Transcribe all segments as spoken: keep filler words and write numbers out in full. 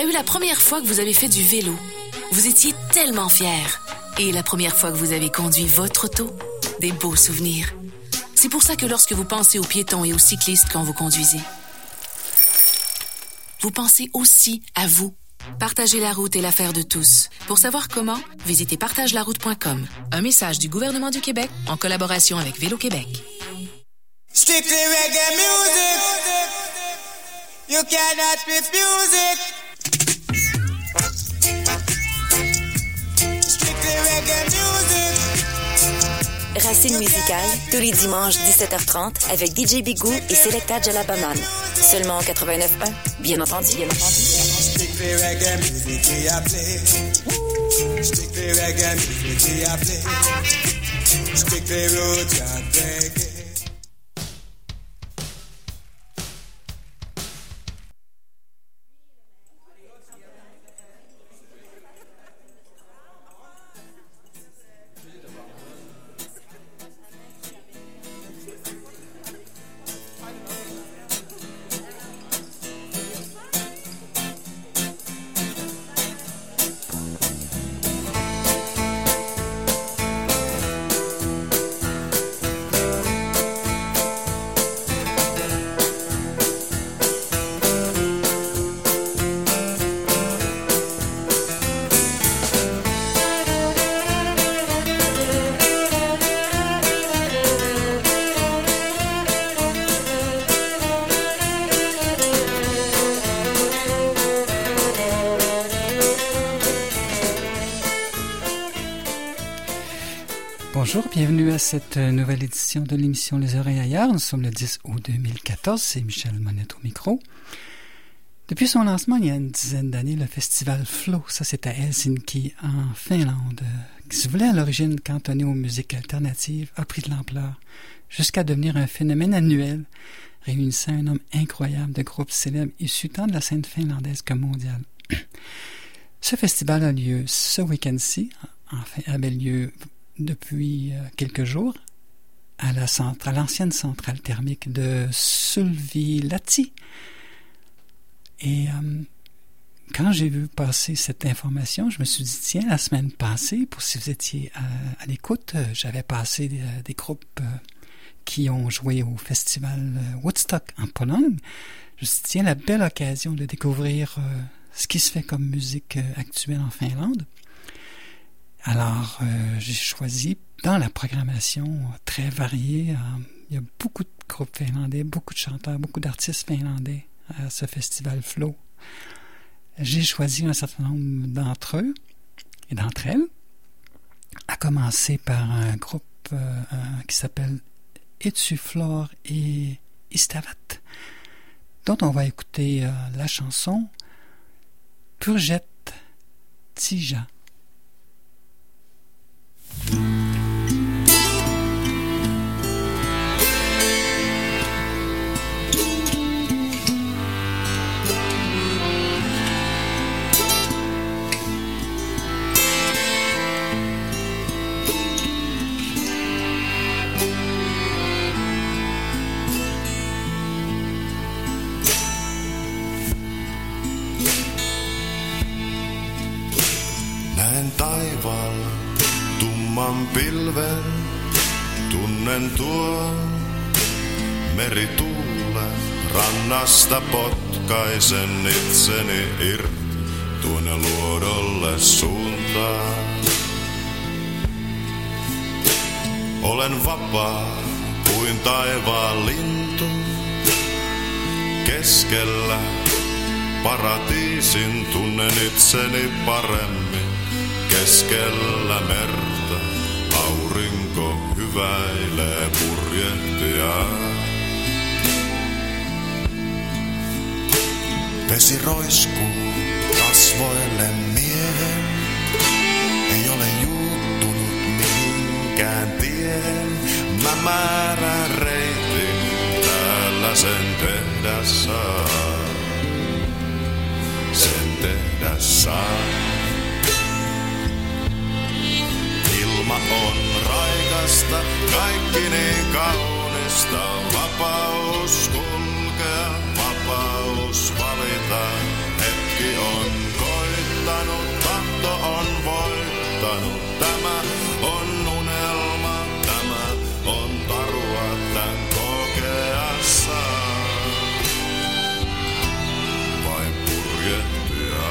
eu la première fois que vous avez fait du vélo? Vous étiez tellement fiers. Et la première fois que vous avez conduit votre auto? Des beaux souvenirs. C'est pour ça que lorsque vous pensez aux piétons et aux cyclistes quand vous conduisez, vous pensez aussi à vous. Partager la route est l'affaire de tous. Pour savoir comment, visitez partage la route point com. Un message du gouvernement du Québec en collaboration avec Vélo Québec. Strictly reggae music. You cannot refuse it. Strictly reggae music. Racine musicale, tous les dimanches dix-sept heures trente avec D J Bigou et Selecta Jalabaman. Seulement en quatre-vingt-neuf point un. Bien entendu, bien entendu. Strictly reggae music we a play. Strictly reggae music we a play. Strictly roots and reggae. Bonjour, bienvenue à cette nouvelle édition de l'émission Les Oreilles ailleurs. Nous sommes le dix août deux mille quatorze, c'est Michel Monette au micro. Depuis son lancement il y a une dizaine d'années, le festival Flow, ça c'est à Helsinki, en Finlande, qui se voulait à l'origine cantonné aux musiques alternatives, a pris de l'ampleur, jusqu'à devenir un phénomène annuel, réunissant un nombre incroyable de groupes célèbres issus tant de la scène finlandaise que mondiale. Ce festival a lieu ce week-end-ci, enfin avait lieu depuis quelques jours à la centre, à l'ancienne centrale thermique de Sulvilahti. Et euh, quand j'ai vu passer cette information, je me suis dit, tiens, la semaine passée, pour si vous étiez à, à l'écoute, euh, j'avais passé des, des groupes euh, qui ont joué au festival euh, Woodstock en Pologne. Je me suis dit, tiens, la belle occasion de découvrir euh, ce qui se fait comme musique euh, actuelle en Finlande. Alors, euh, j'ai choisi dans la programmation très variée, euh, il y a beaucoup de groupes finlandais, beaucoup de chanteurs, beaucoup d'artistes finlandais à ce festival Flow. J'ai choisi un certain nombre d'entre eux et d'entre elles, à commencer par un groupe euh, un, qui s'appelle Etsuflor et Istavat, dont on va écouter euh, la chanson Purjet Tija. Näen taivaalla tumman pilven, tunnen tuon merituulen. Rannasta potkaisen itseni irti tuonne luodolle suuntaan. Olen vapaa kuin taivaan lintu, keskellä paratiisin tunnen itseni paremmin. Keskellä merta aurinko hyväilee purjehtijaa. Vesi roiskuu kasvoille miehen, ei ole juuttunut mihinkään tiehen. Mä määrään reitin, täällä sen tehdä saa, sen tehdä saa. Ilma on raikasta, kaikki niin kaunista. Vapaus kulkea, vapaus valita, hetki on voittanut. Tämä on unelma, tämä on tarua tän kokeassa. Vain purjehtia.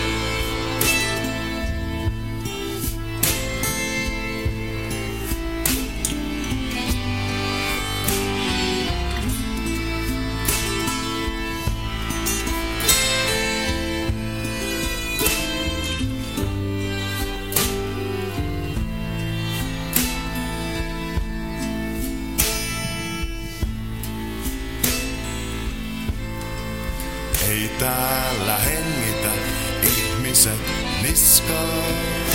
Ei täällä hengitä ihmiset niskaa.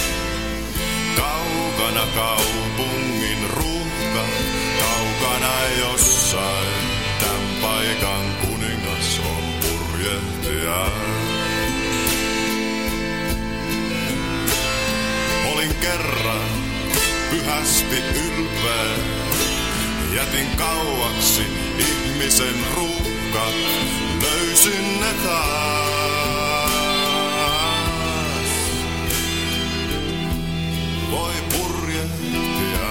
Kaukana kaupungin ruuhka, kaukana jossain. Tän paikan kuningas on purjehtija. Olin kerran pyhästi ylpeä. Jätin kauaksi ihmisen ruuhkat. Löysin ne taas. Voi purjehtia.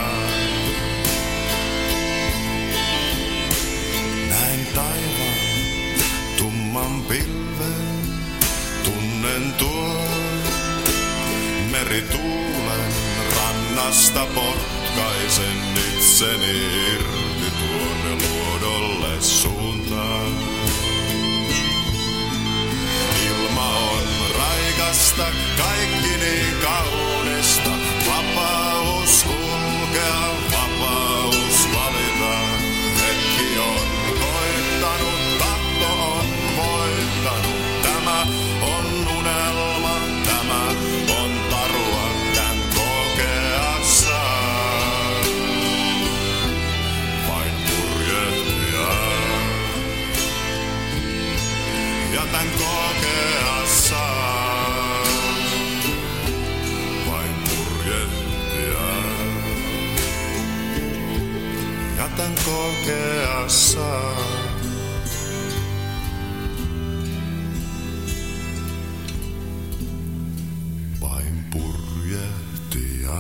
Näin taivaan tumman pilven. Tunnen tuon merituulen. Rannasta potkaisen itseni irti tuonne luodolle suuntaan. Ilma on raikasta, kaikki niin kaunista. Vapaus kulkea, vapaus valita. Hetki on koittanut, tahto on voittanut. Tämä on unelma, tämä on tarua tän kokeassa. Vain purjehtia. Ja tän kokeassa vain purjehtia. Ja tän kokeassa vain purjehtia.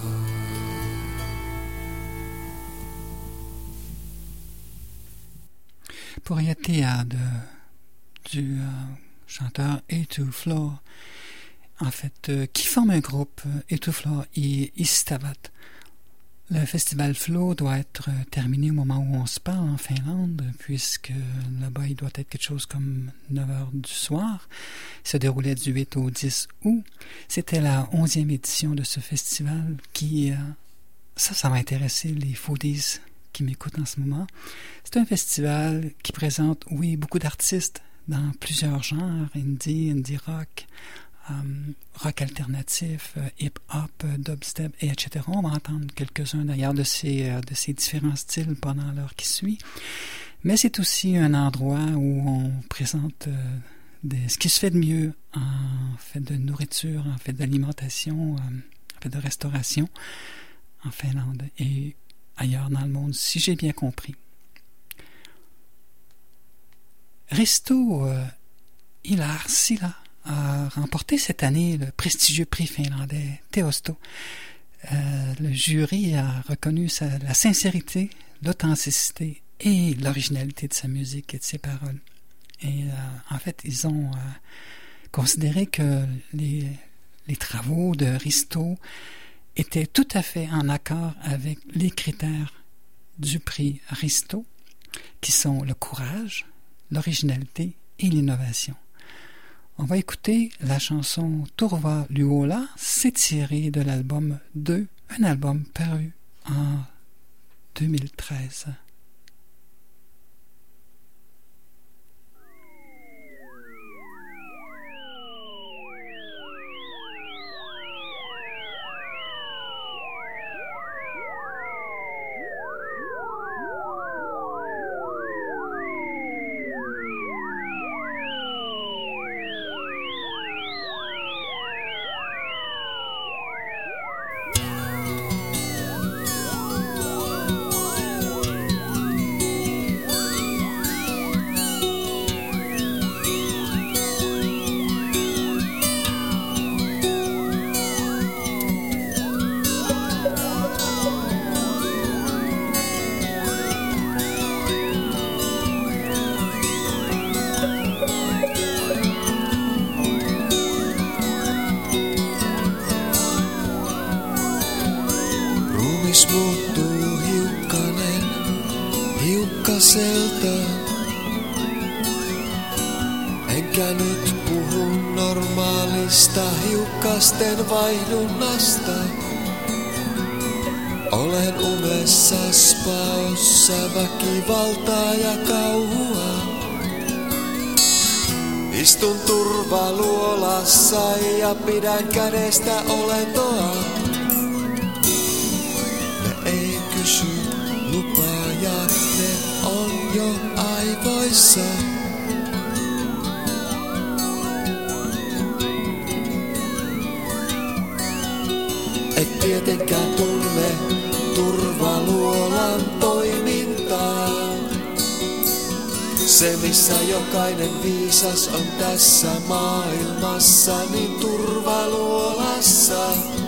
Purjehtia de du euh, chanteur Étoufflore, en fait, euh, qui forme un groupe, euh, Étoufflore et Istavat. Le festival Flow doit être euh, terminé au moment où on se parle en Finlande, puisque là-bas, il doit être quelque chose comme neuf heures du soir. Il se déroulait du huit au dix août. C'était la onzième édition de ce festival qui, euh, ça, ça va intéresser les foodies qui m'écoutent en ce moment. C'est un festival qui présente, oui, beaucoup d'artistes dans plusieurs genres, indie, indie rock, um, rock alternatif, uh, hip-hop, uh, dubstep, et cetera. On va entendre quelques-uns d'ailleurs de ces, uh, de ces différents styles pendant l'heure qui suit. Mais c'est aussi un endroit où on présente uh, des, ce qui se fait de mieux en fait de nourriture, en fait d'alimentation, um, en fait de restauration en Finlande et ailleurs dans le monde, si j'ai bien compris. Risto euh, Hilar Sila a remporté cette année le prestigieux prix finlandais Teosto. Euh, le jury a reconnu sa, la sincérité, l'authenticité et l'originalité de sa musique et de ses paroles. Et euh, en fait, ils ont euh, considéré que les, les travaux de Risto étaient tout à fait en accord avec les critères du prix Risto, qui sont le courage, l'originalité et l'innovation. On va écouter la chanson Turva Luola, c'est tiré de l'album deux, un album paru en deux mille treize. Yeah. Kaunista hiukkasten vaihdunnasta. Olen unessa spaossa väkivaltaa ja kauhua. Istun turvaluolassa ja pidän kädestä olentoa. Ne ei kysy lupaa ja ne on jo aivoissa. Et tietenkään tunne turvaluolan toimintaa. Se missä jokainen viisas on tässä maailmassa, niin turvaluolassa.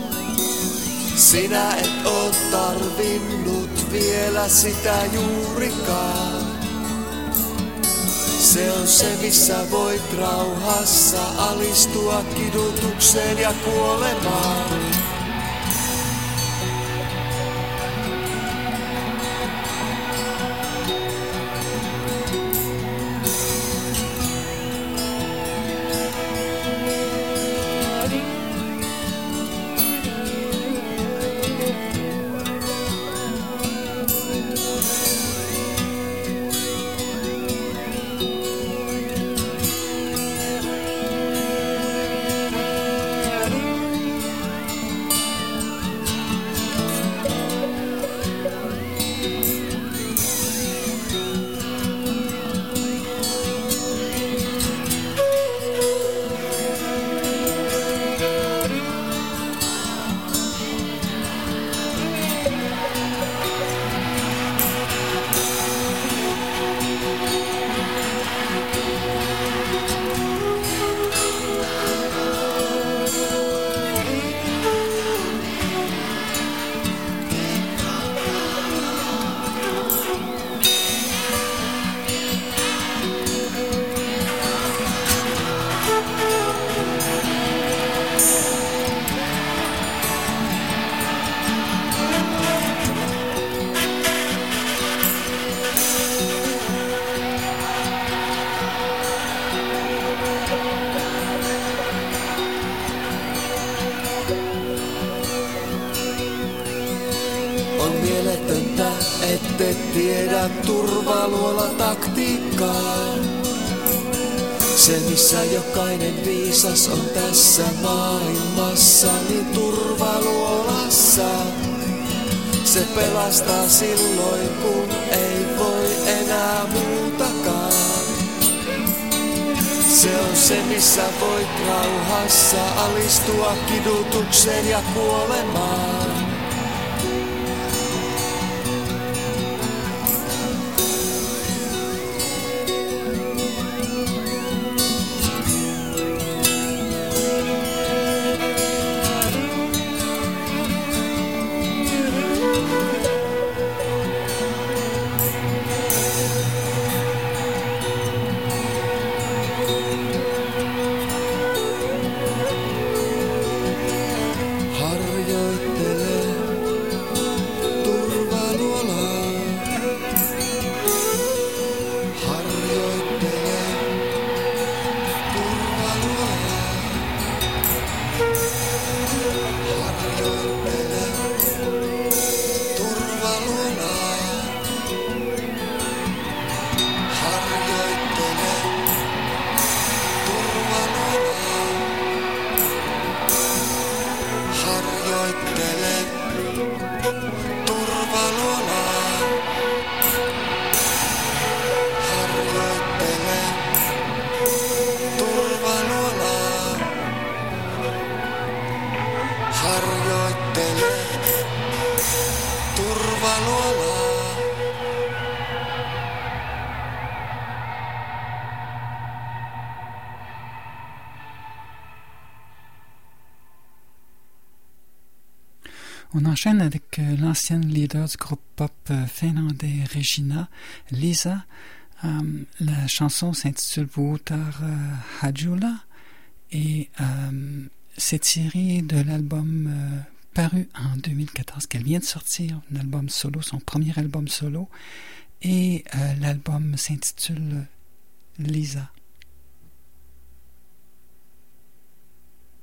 Sinä et oo tarvinnut vielä sitä juurikaan. Se on se missä voit rauhassa alistua kidutukseen ja kuolemaan. Ette tiedä turvaluola taktiikkaa. Se missä jokainen viisas on tässä maailmassa, niin turvaluolassa. Se pelastaa silloin kun ei voi enää muutakaan. Se on se missä voit rauhassa alistua kidutukseen ja kuolemaan. On enchaîne avec euh, l'ancienne leader du groupe pop euh, finlandais Regina, Lisa. Euh, la chanson s'intitule Vuotar euh, Hajula et euh, c'est tiré de l'album euh, paru en deux mille quatorze qu'elle vient de sortir, un album solo, son premier album solo, et euh, l'album s'intitule Lisa.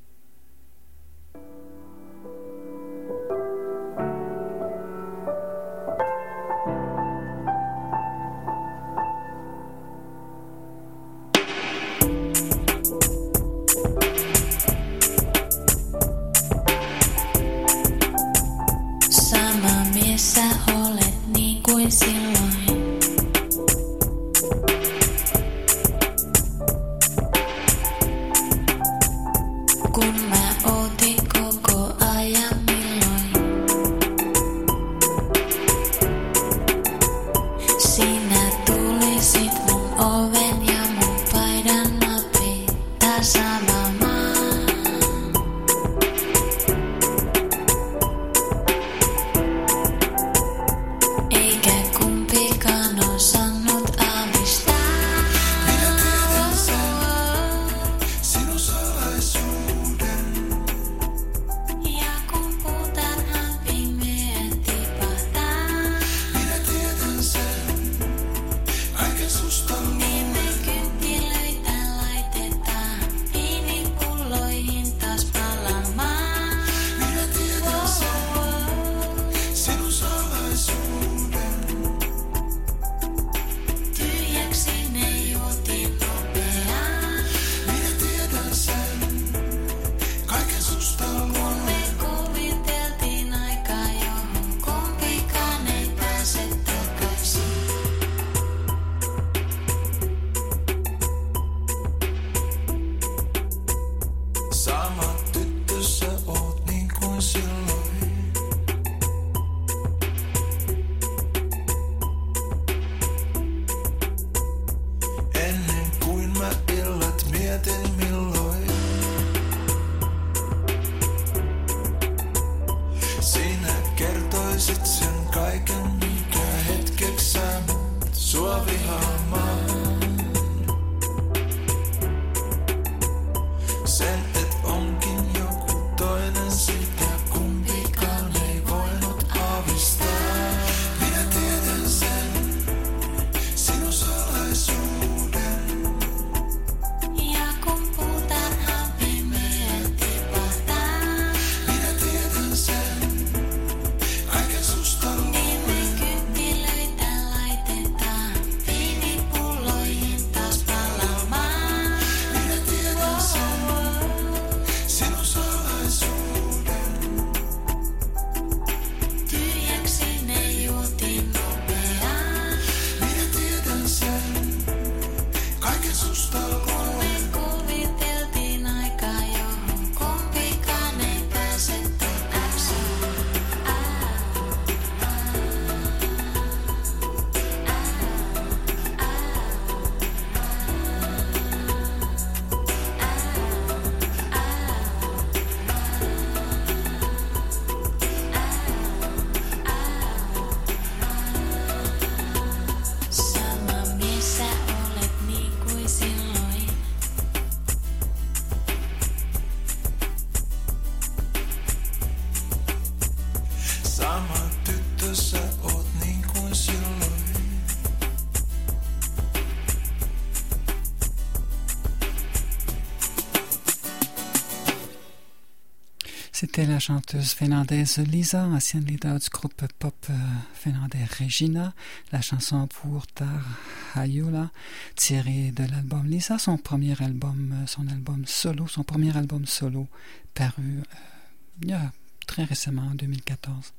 C'était la chanteuse finlandaise Lisa, ancienne leader du groupe pop euh, finlandais Regina. La chanson pour Tarhajola, tirée de l'album Lisa, son premier album, euh, son album solo, son premier album solo, paru euh, il y a très récemment, en deux mille quatorze.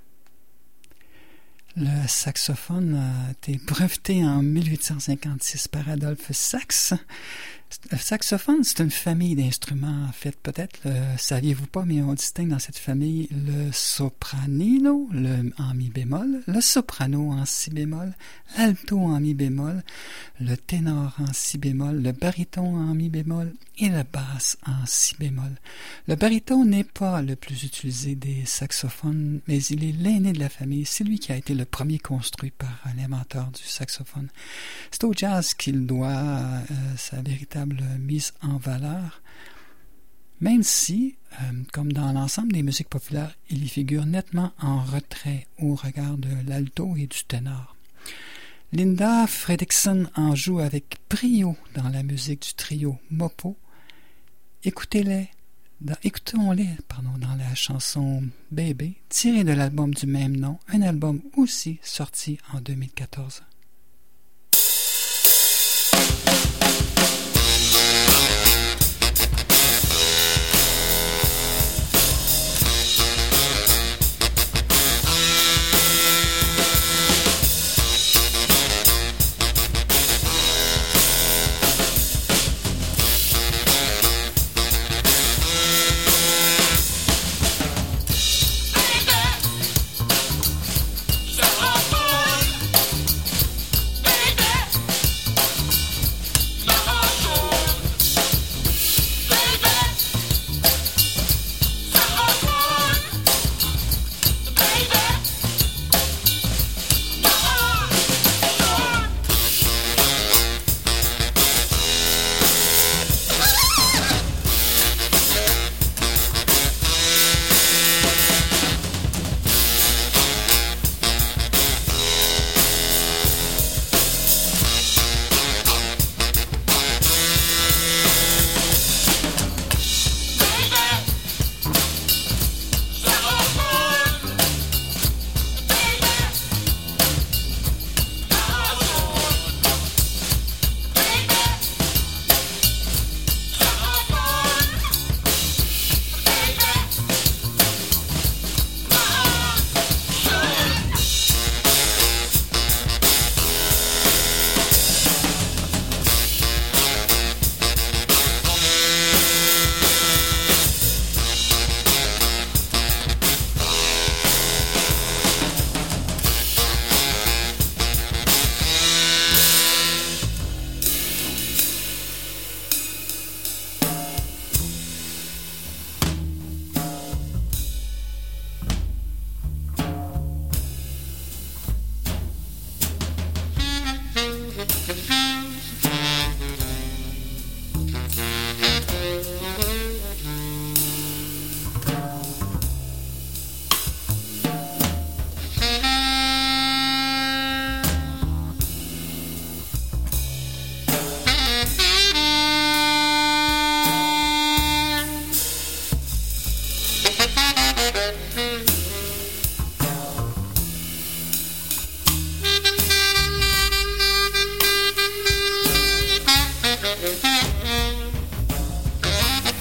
Le saxophone a été breveté en dix-huit cent cinquante-six par Adolphe Sax. Le saxophone, c'est une famille d'instruments. En fait, peut-être, le saviez-vous pas, mais on distingue dans cette famille le sopranino, le en mi bémol, le soprano en si bémol, l'alto en mi bémol, le ténor en si bémol, le baryton en mi bémol et le basse en si bémol. Le baryton n'est pas le plus utilisé des saxophones, mais il est l'aîné de la famille. C'est lui qui a été le premier construit par l'inventeur du saxophone. C'est au jazz qu'il doit euh, sa véritable mise en valeur, même si, euh, comme dans l'ensemble des musiques populaires, il y figure nettement en retrait au regard de l'alto et du ténor. Linda Fredriksson en joue avec brio dans la musique du trio Mopo. Écoutez-les, dans, écoutons-les pardon, dans la chanson Baby, tirée de l'album du même nom, un album aussi sorti en deux mille quatorze.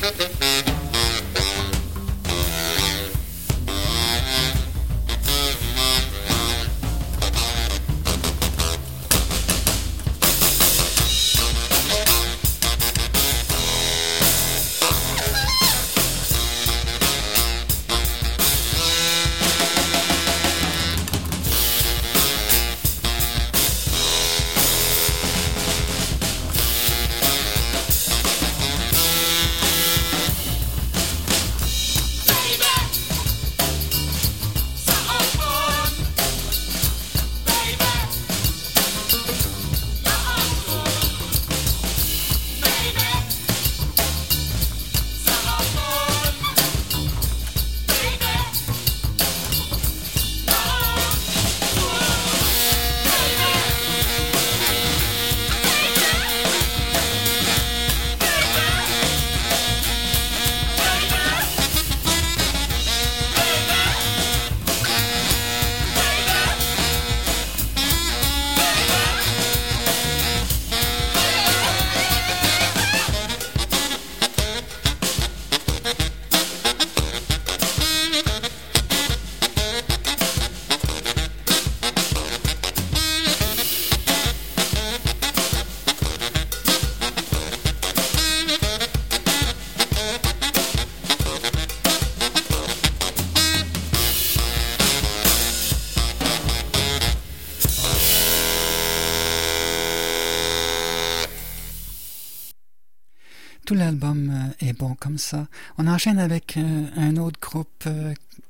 Tout l'album euh, est bon comme ça. On enchaîne avec euh, un autre groupe, euh,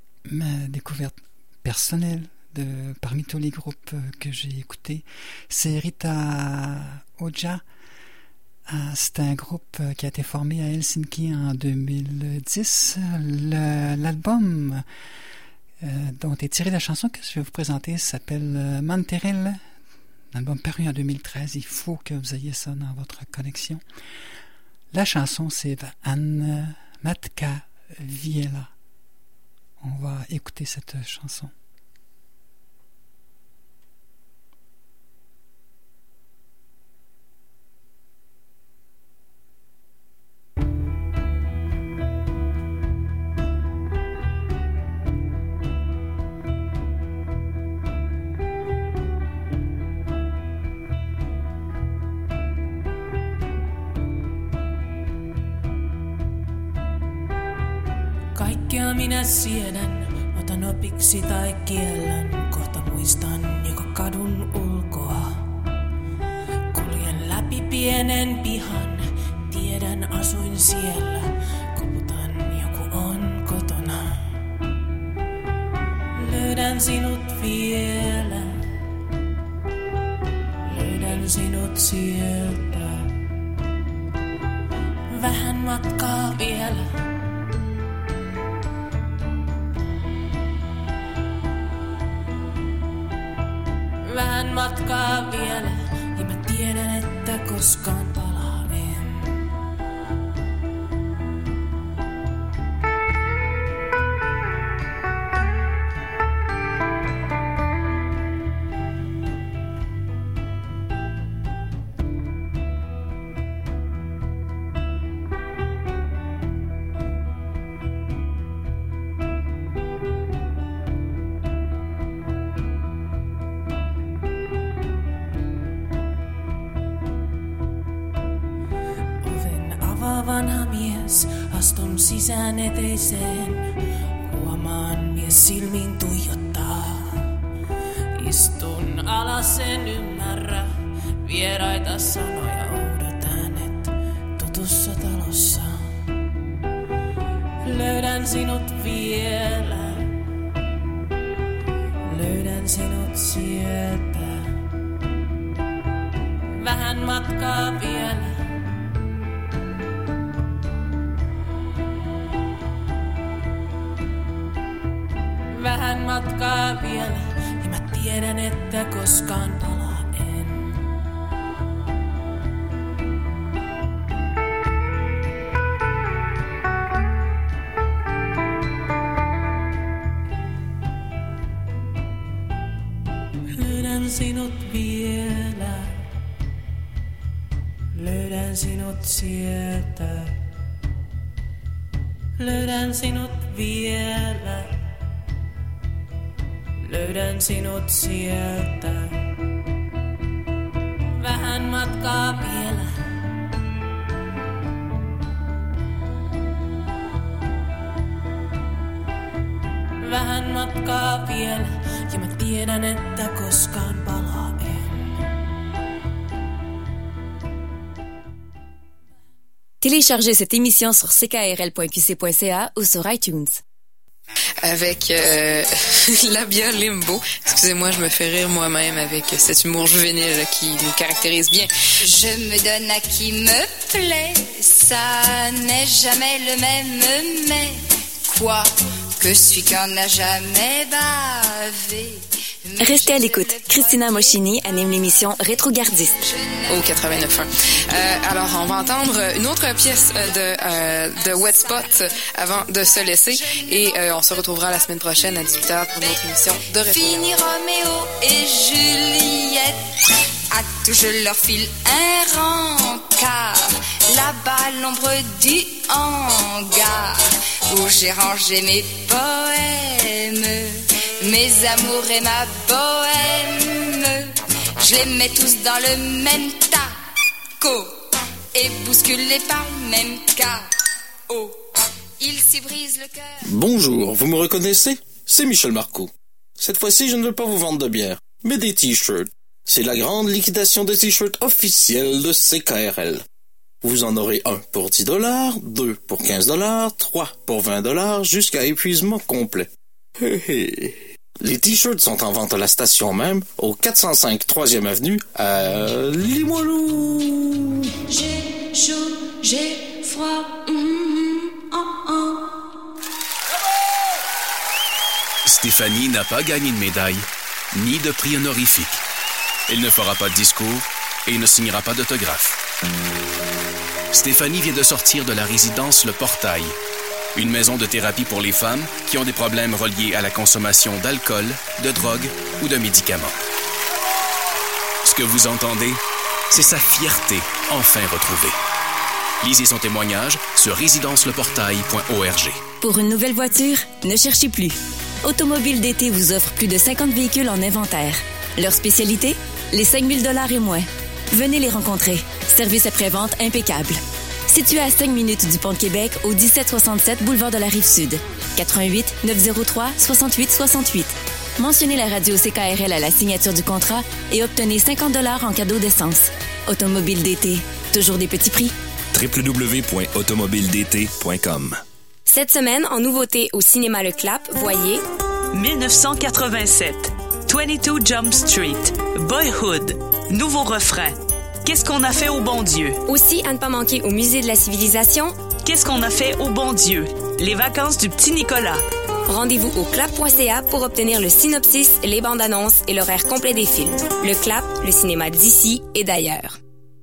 ma découverte personnelle de, parmi tous les groupes euh, que j'ai écoutés. C'est Rita Ojah. Euh, c'est un groupe euh, qui a été formé à Helsinki en deux mille dix. Le, l'album euh, dont est tirée la chanson que je vais vous présenter s'appelle euh, Manterelle. L'album paru en deux mille treize. Il faut que vous ayez ça dans votre collection. La chanson, c'est Anne Matka Viela. On va écouter cette chanson. Kaikkea minä siedän, otan opiksi tai kiellän. Kohta muistan joko kadun ulkoa. Kuljen läpi pienen pihan, tiedän asuin siellä. Koputan, joku on kotona. Löydän sinut vielä, löydän sinut sieltä. Vähän matkaa vielä. Vähän matkaa vielä, ja mä tiedän, että koskaan palaa en. Vanha mies, astun sisään eteiseen. Huomaan mies silmiin tuijottaa. Istun alas, en ymmärrä. Vieraita sanoja oudot äänet tutussa talossa. Löydän sinut vielä. Löydän sinut sieltä. Vähän matkaa vielä. Vähän matkaa vielä, ja mä tiedän, että koskaan palaa en. Löydän sinut vielä, löydän sinut sieltä. löydän sinut vielä. Löydän sinut sieltä. Vähän matkaa vielä. Vähän matkaa vielä. Ja mä tiedän, että koskaan palaa en. Téléchargez cette émission sur c k r l point q c point c a ou sur iTunes. Avec euh, Labia Limbo. Excusez-moi, je me fais rire moi-même avec cet humour juvénile qui nous caractérise bien. Je me donne à qui me plaît, ça n'est jamais le même, mais quoi que celui qu'on n'a jamais bavé. Restez à l'écoute. Christina Moschini anime l'émission Rétrogardiste. Au quatre-vingt-neuf point un. Euh, alors, on va entendre une autre pièce de, euh, de Wet Spot avant de se laisser. Et euh, on se retrouvera la semaine prochaine à dix-huit heures pour une autre émission de Rétro. Fini Roméo et Juliette, à tout je leur file un rencard. Là-bas, l'ombre du hangar, où j'ai rangé mes poèmes. Mes amours et ma bohème, je les mets tous dans le même taco et bousculés par le même chaos. Ils s'y brisent le cœur. Bonjour, vous me reconnaissez? C'est Michel Marcoux. Cette fois-ci, je ne veux pas vous vendre de bière, mais des t-shirts. C'est la grande liquidation des t-shirts officiels de C K R L. Vous en aurez un pour dix dollars, deux pour quinze dollars, trois pour vingt dollars, jusqu'à épuisement complet. Hé hé. Les t-shirts sont en vente à la station même, au quatre cent cinq troisième avenue, à Limoilou. J'ai chaud, j'ai froid. Mm, oh, oh. Stéphanie n'a pas gagné de médaille, ni de prix honorifique. Elle ne fera pas de discours et ne signera pas d'autographe. Stéphanie vient de sortir de la résidence Le Portail, une maison de thérapie pour les femmes qui ont des problèmes reliés à la consommation d'alcool, de drogue ou de médicaments. Ce que vous entendez, c'est sa fierté enfin retrouvée. Lisez son témoignage sur résidence le portail point org. Pour une nouvelle voiture, ne cherchez plus. Automobile D T vous offre plus de cinquante véhicules en inventaire. Leur spécialité? Les cinq mille dollars et moins. Venez les rencontrer. Service après-vente impeccable. Situé à cinq minutes du Pont de Québec, au dix-sept soixante-sept boulevard de la Rive-Sud. quatre-vingt-huit neuf zéro trois soixante-huit soixante-huit. Mentionnez la radio C K R L à la signature du contrat et obtenez cinquante dollars en cadeau d'essence. Automobile D T. Toujours des petits prix. w w w point automobile d t point com. Cette semaine, en nouveauté au cinéma Le Clap, voyez dix-neuf cent quatre-vingt-sept. vingt-deux Jump Street. Boyhood. Nouveau refrain. Qu'est-ce qu'on a fait au bon Dieu? Aussi, à ne pas manquer au Musée de la Civilisation. Qu'est-ce qu'on a fait au bon Dieu? Les vacances du petit Nicolas. Rendez-vous au clap point c a pour obtenir le synopsis, les bandes annonces et l'horaire complet des films. Le Clap, le cinéma d'ici et d'ailleurs.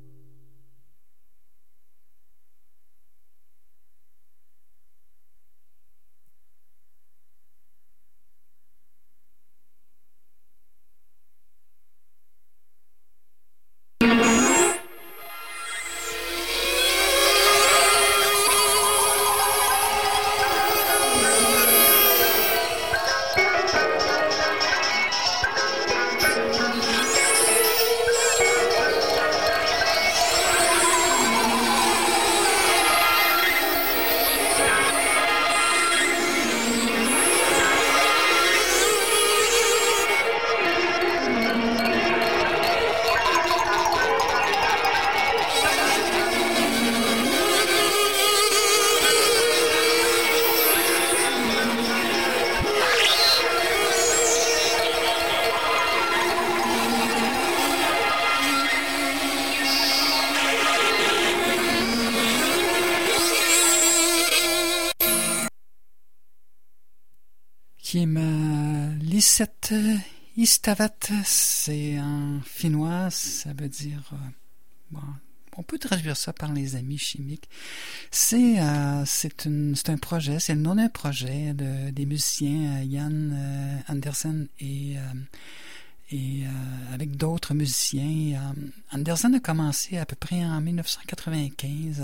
Lisette Istavat, c'est en finnois, ça veut dire... Euh, bon, on peut traduire ça par les amis chimiques. C'est euh, c'est, une, c'est un projet, c'est le nom d'un projet de, des musiciens euh, Jan euh, Andersen et, euh, et euh, avec d'autres musiciens. Euh, Andersen a commencé à peu près en dix-neuf cent quatre-vingt-quinze à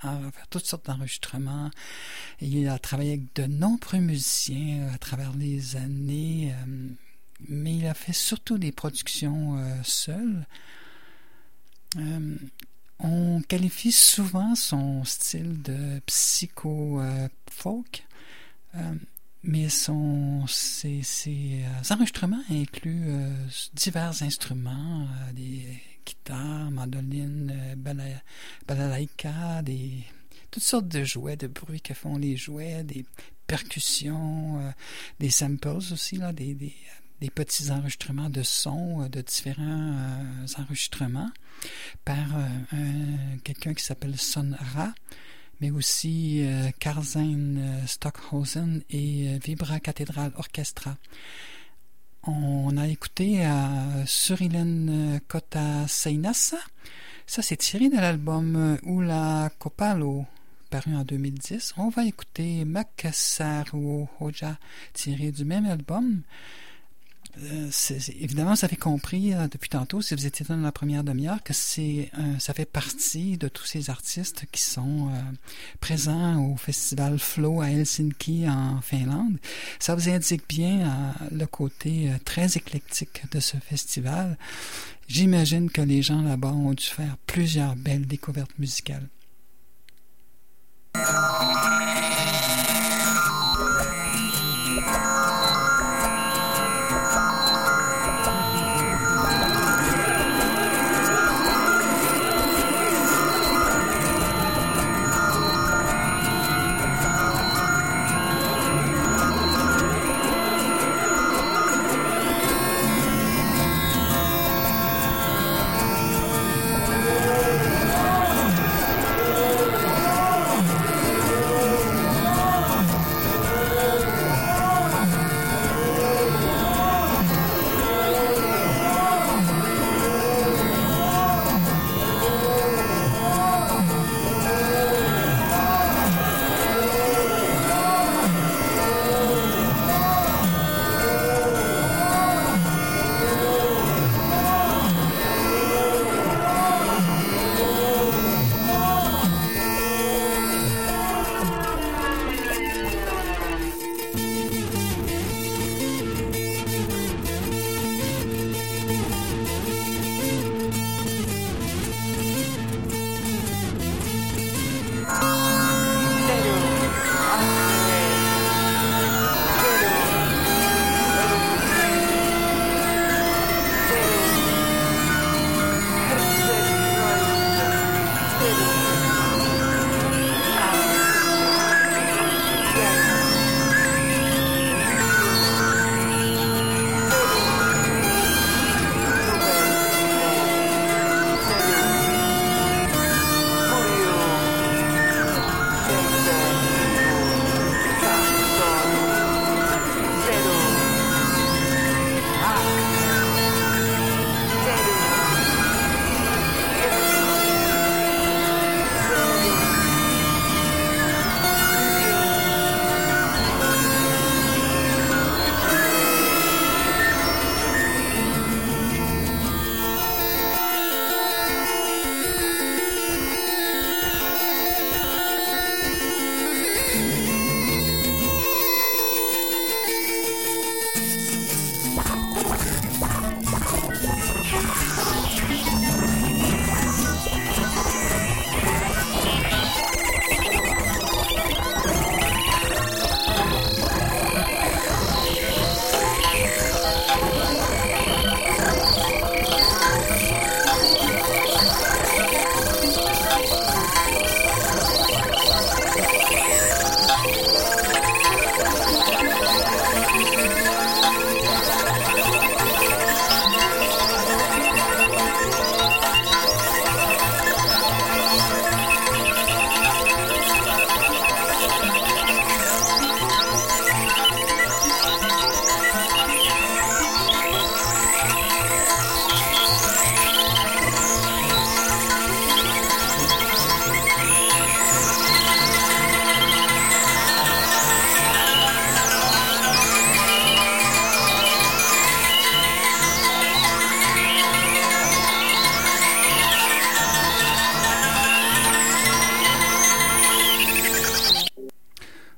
à faire toutes sortes d'enregistrements. Il a travaillé avec de nombreux musiciens à travers les années, euh, mais il a fait surtout des productions euh, seules. Euh, on qualifie souvent son style de psycho-folk, euh, mais son, ses, ses euh, enregistrements incluent euh, divers instruments, euh, des guitares, mandolines, euh, bala, balalaïka, des, toutes sortes de jouets, de bruits que font les jouets, des percussions, euh, des samples aussi, là, des, des, des petits enregistrements de sons euh, de différents euh, enregistrements par euh, un, quelqu'un qui s'appelle Son Ra, mais aussi euh, Karlsson euh, Stockhausen et euh, Vibra Cathedral Orchestra. On a écouté euh, Surilän Kotaseinassa. Ça, c'est tiré de l'album Ula Kopalo, paru en deux mille dix. On va écouter Makasaru Hoja, tiré du même album. Euh, c'est, c'est, évidemment, vous avez compris euh, depuis tantôt, si vous étiez dans la première demi-heure, que c'est, euh, ça fait partie de tous ces artistes qui sont euh, présents au festival Flow à Helsinki en Finlande. Ça vous indique bien euh, le côté euh, très éclectique de ce festival. J'imagine que les gens là-bas ont dû faire plusieurs belles découvertes musicales.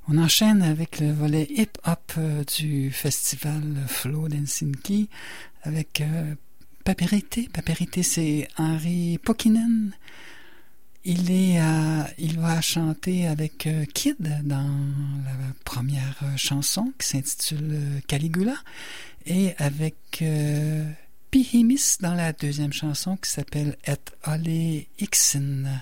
On enchaîne avec le volet hip-hop euh, du festival Flow d'Helsinki avec euh, Paperité. Paperité, c'est Henri Pokinen. Il est à, il va chanter avec euh, Kid dans la première euh, chanson qui s'intitule euh, Caligula et avec euh, Pihimis dans la deuxième chanson qui s'appelle Et Ole Ixen.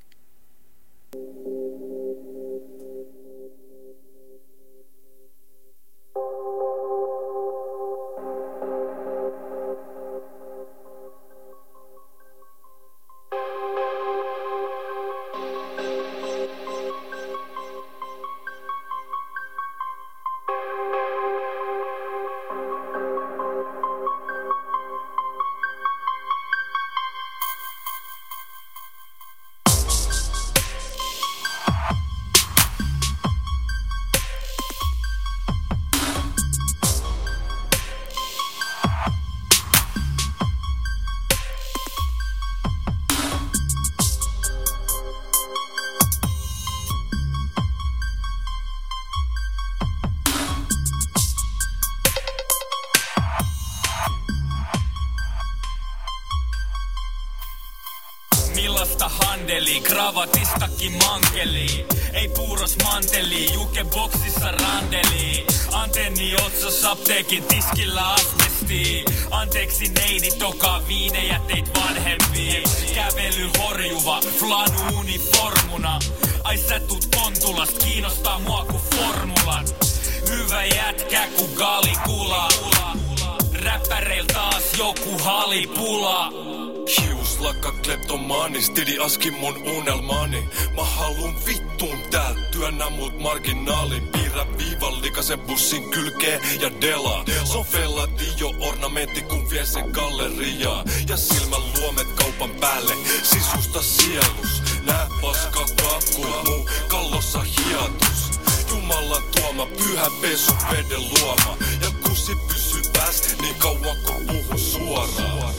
Kravatistakin mankeli, ei puuros manteli, Juke boksissa randeli. Antenni otsas apteekin tiskillä asbesti. Anteeksi neidi, toka viinejä teit vanhempi. Kävely horjuva, flanu uniformuna. Ai sä tuut Kontulast, kiinnostaa mua ku formulat. Hyvä jätkä ku Caligula. Räppäreil taas joku halipula. Hiuslakka kleptomaanis, tili aski mun unelmaani. Mä haluun vittuun täältä, työnnä mut marginaaliin. Piirrä viivan likasen bussin kylkeen ja delaa. Se on fellatio ornamentti, kun vie sen galleriaa. Ja silmän luomet kaupan päälle, sisusta sielus. Nää paska kakkuu, muu kallossa hiatus. Jumalan tuoma, pyhä pesu, veden luoma. Ja kussi pysyy pääs niin kauan kun puhun suoraan.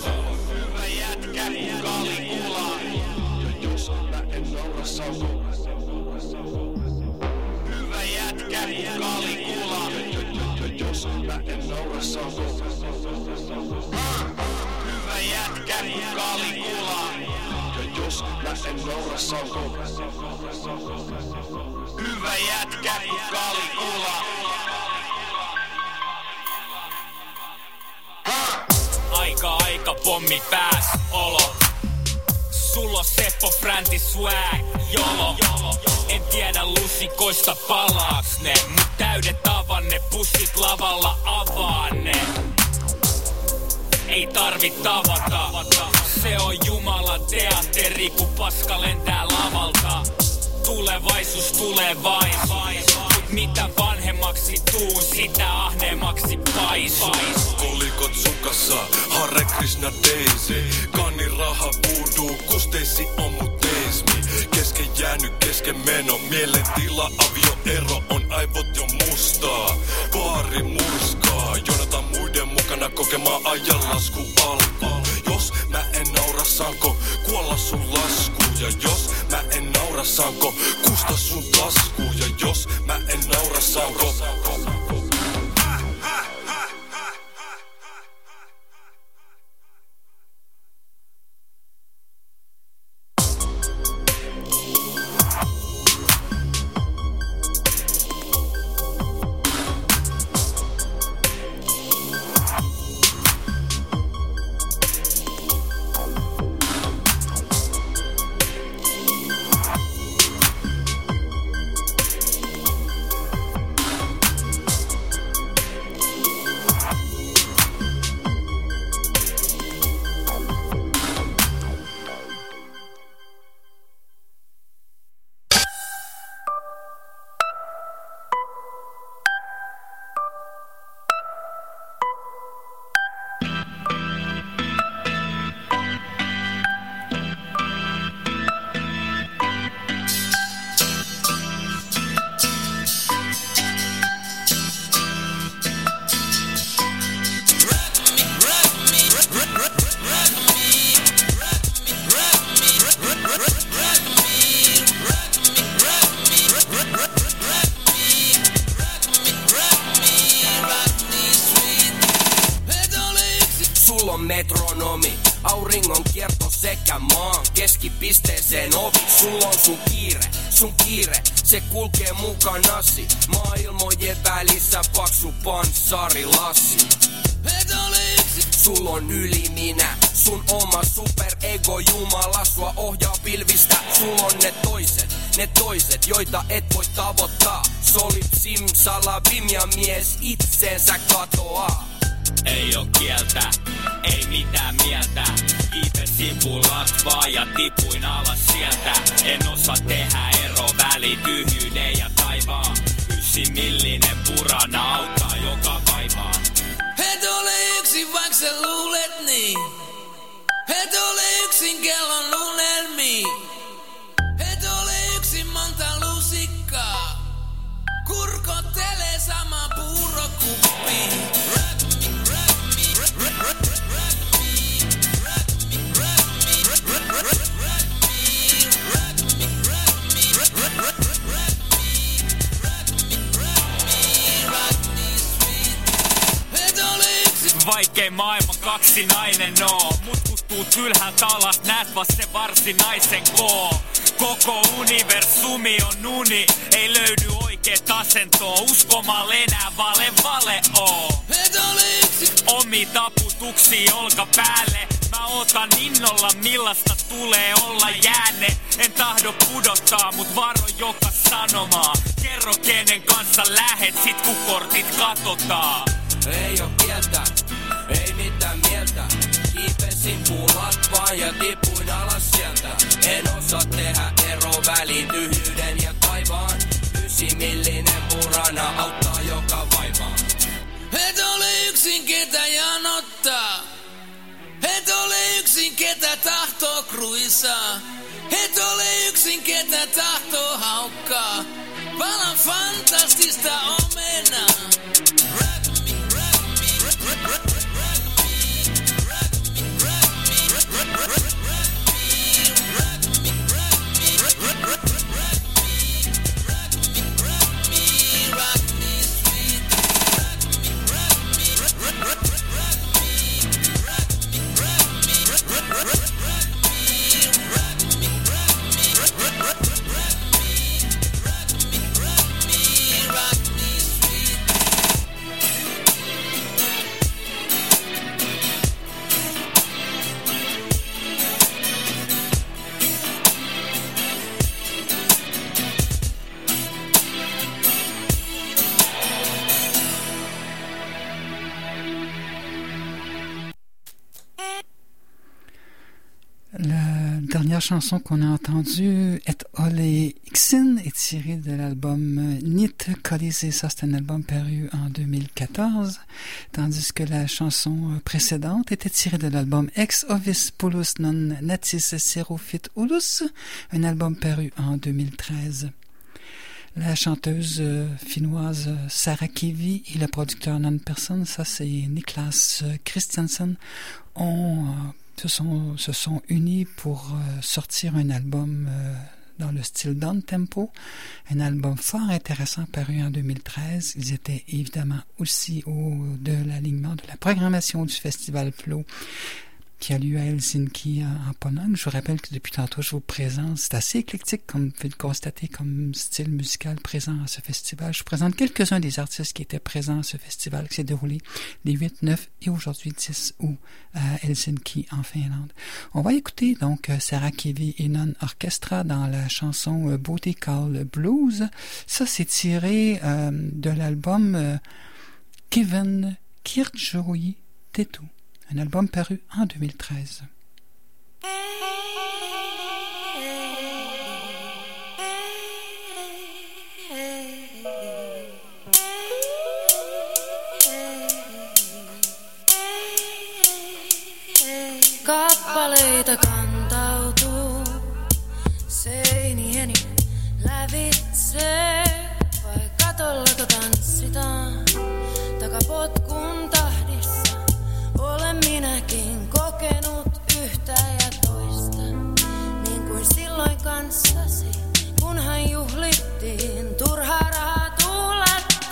Caligula. Ja jos mä en naura sauko. Hyvä jätkä Caligula. Ja jos mä en naura sauko. Hyvä jätkä Caligula. Ja jos mä en naura sauko. Hyvä jätkä Caligula. Aika, aika, pommi pääs, olo. Sulla on Seppo Fränti swag, jolo. En tiedä lusikoista palaaks ne, mut täydet avanne, pussit lavalla avaa ne. Ei tarvit tavata, se on Jumalan teatteri, kun paska lentää lavalta. Tulevaisuus tulee vain, mut mitä vanhemmaksi tuun, sitä ahneemmaksi paisu. Kolikot sukassa, Hare Krishna Daisy. Kanni raha voodoo, kusteisi on mut teismi. Kesken jäänyt, kesken meno, mielentila, avioero on aivot jo mustaa. Baari murskaa, jonota muiden mukana kokemaan ajanlasku alkaa. Jos mä en naura, saanko kuolla sun laskuun? Ja jos mä en naura, saanko kusta sun taskuun? Ja jos mä en naura, saanko metronomi. Auringon kierto sekä maan keskipisteeseen ovi. Sulla on sun kiire, sun kiire, se kulkee mukanasi. Maailmojen välissä paksu panssarilassi. Et ole yksin. Sul on yli minä, sun oma superego jumala sua ohjaa pilvistä. Sul on ne toiset, ne toiset, joita et voi tavoittaa. Solid simsalabim ja mies itsensä katoaa. Ei oo kieltä, ei mitään mieltä. Kiipesin pulatvaa ja tipuin alas sieltä. En osaa tehdä ero väli tyhjyyden ja taivaan. Ysimillinen purana auttaa joka vaivaan. Et ole yksin vaik sä luulet niin. Et ole yksin kellon unelmiin. Et ole yksin monta lusikkaa. Kurkottelee sama puurokuppiin. Vaikkei maailman kaksinainen oo, mut kuttuu tylhältä alas, näet vaan se varsinaisen koo. Koko universumi on uni, ei löydy oikeet asentoa. Uskomalle enää vale vale oo. Et ole yksin. Omi taputuksi olka päälle. Mä otan innolla millaista tulee olla jäänne. En tahdo pudottaa, mut varo joka sanomaa. Kerro kenen kanssa lähet, sit kun kortit katsotaan. Ei oo kieltä, ei mitään mieltä. Kiipesin puulatvaan ja tipuin alas sieltä. En osaa tehdä ero väliin tyhjyyden ja taivaan. Ysimillinen purana auttaa joka vaivaan. Et ole yksin ketä janottaa. Et ole yksin ketä tahtoo kruisaa. Et ole yksin ketä tahtoo haukkaa. Valan fantastista omenaa. La dernière chanson qu'on a entendue, Et Ole Yksin, est tirée de l'album Nit Kolisi. Ça, c'est un album paru en deux mille quatorze, tandis que la chanson précédente était tirée de l'album Ex Ovis Polus Non Natis Serofit Ulus, un album paru en deux mille treize. La chanteuse euh, finnoise Sarah Kivi et le producteur Non Person, ça c'est Niklas Christiansen, ont... Euh, Se sont, se sont unis pour euh, sortir un album euh, dans le style down-tempo, un album fort intéressant paru en deux mille treize. Ils étaient évidemment aussi au de l'alignement de la programmation du festival Flow qui a lieu à Helsinki en, en Pologne. Je vous rappelle que depuis tantôt, je vous présente, c'est assez éclectique, comme vous pouvez le constater, comme style musical présent à ce festival. Je vous présente quelques-uns des artistes qui étaient présents à ce festival qui s'est déroulé les huit, neuf et aujourd'hui dix août à Helsinki en Finlande. On va écouter donc Sarah Kivi et Non Orchestra dans la chanson Booty Call Blues. Ça, c'est tiré euh, de l'album euh, Kevin Kirchhoyi Tetu. Un album paru en deux mille treize. Kappaleita kantautuu seinieni lävitse, vai katollako tanssitaan takapotkun tahdissa. Olen minäkin kokenut yhtä ja toista, niin kuin silloin kanssasi, kunhan juhlittiin, turhaa rahaa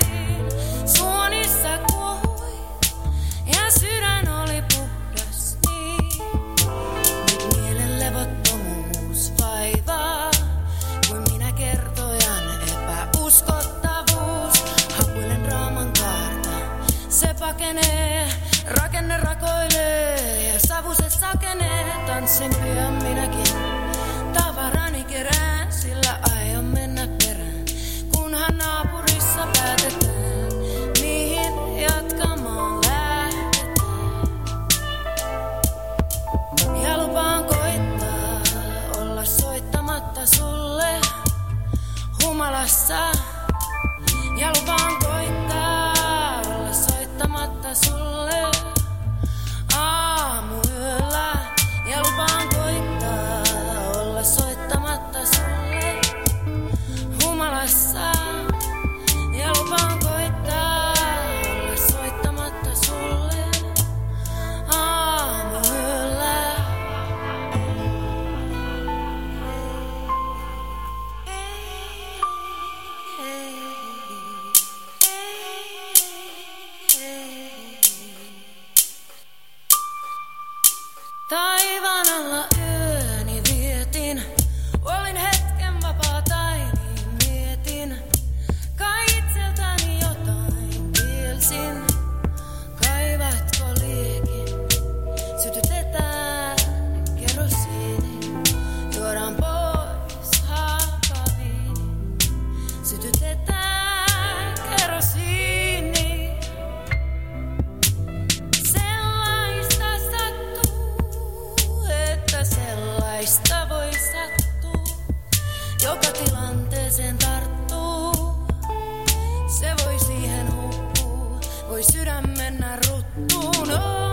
tuulattiin. Suonissa kuohui ja sydän oli puhdas, pakenee, rakenne rakoilee ja savu se sakenee. Tanssin pian minäkin, tavarani kerään, sillä aion mennä perään. Kunhan naapurissa päätetään, mihin jatkamaan lähdetään. Ja lupaan koittaa olla soittamatta sulle humalassa. Ja lupaan koittaa olla soittamatta sulle aamuyöllä. Ja lupaan koittaa olla soittamatta sulle humalassa. Ja lupaan koittaa olla soittamatta sulle aamuyöllä. Taivaan alla yöni vietin, olin hetken vapaata, niin mietin. Kai itseltäni jotain kielsin, kaivatko liekin, sytytetään kerosiini, juodaan pois hapaviini, sytytetään kerosiini. Sellaista sattuu, että sellaista voi sattua, joka tilanteeseen tarttuu. Se voi siihen hukkuu, voi sydän mennä ruttuun.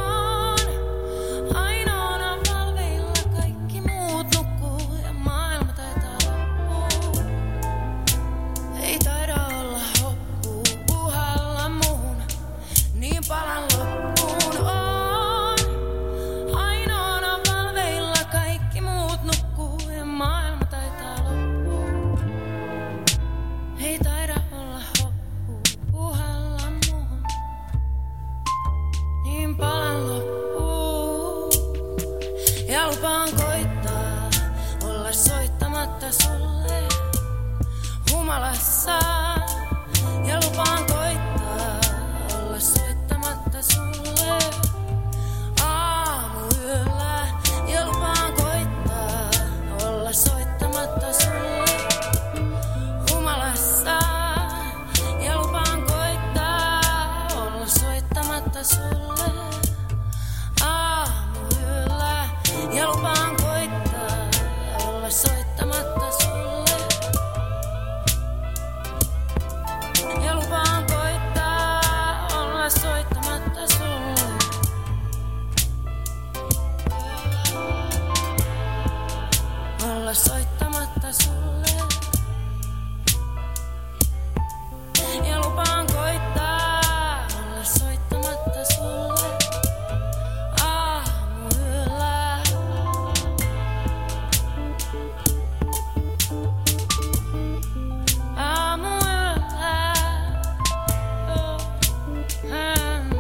On ainoana valveilla, kaikki muut nukkuu ja maailma taitaa loppua. Ei taida olla hoppuu, puhalla muuhun, niin palan loppuun. On ainoana valveilla, kaikki muut nukkuu ja maailma taitaa loppua. Ei taida olla hoppuu, puhalla muuhun, niin palan loppuun. Ja lupaan koittaa olla soittamatta sulle humalassa. Ja lupaan koittaa olla soittamatta sulle aamuyöllä. Ja lupaan koittaa olla soittamatta sulle humalassa. Ja lupaan koittaa olla soittamatta sulle aamuyöllä. Ja lupaan koittaa olla soittamatta sulle. Ja lupaan koittaa olla soittamatta sulle. Olla soittamatta sulle. Ja lupaan koittaa olla soittamatta sulle aamuyöllä. Aamuyöllä. Oh, mm.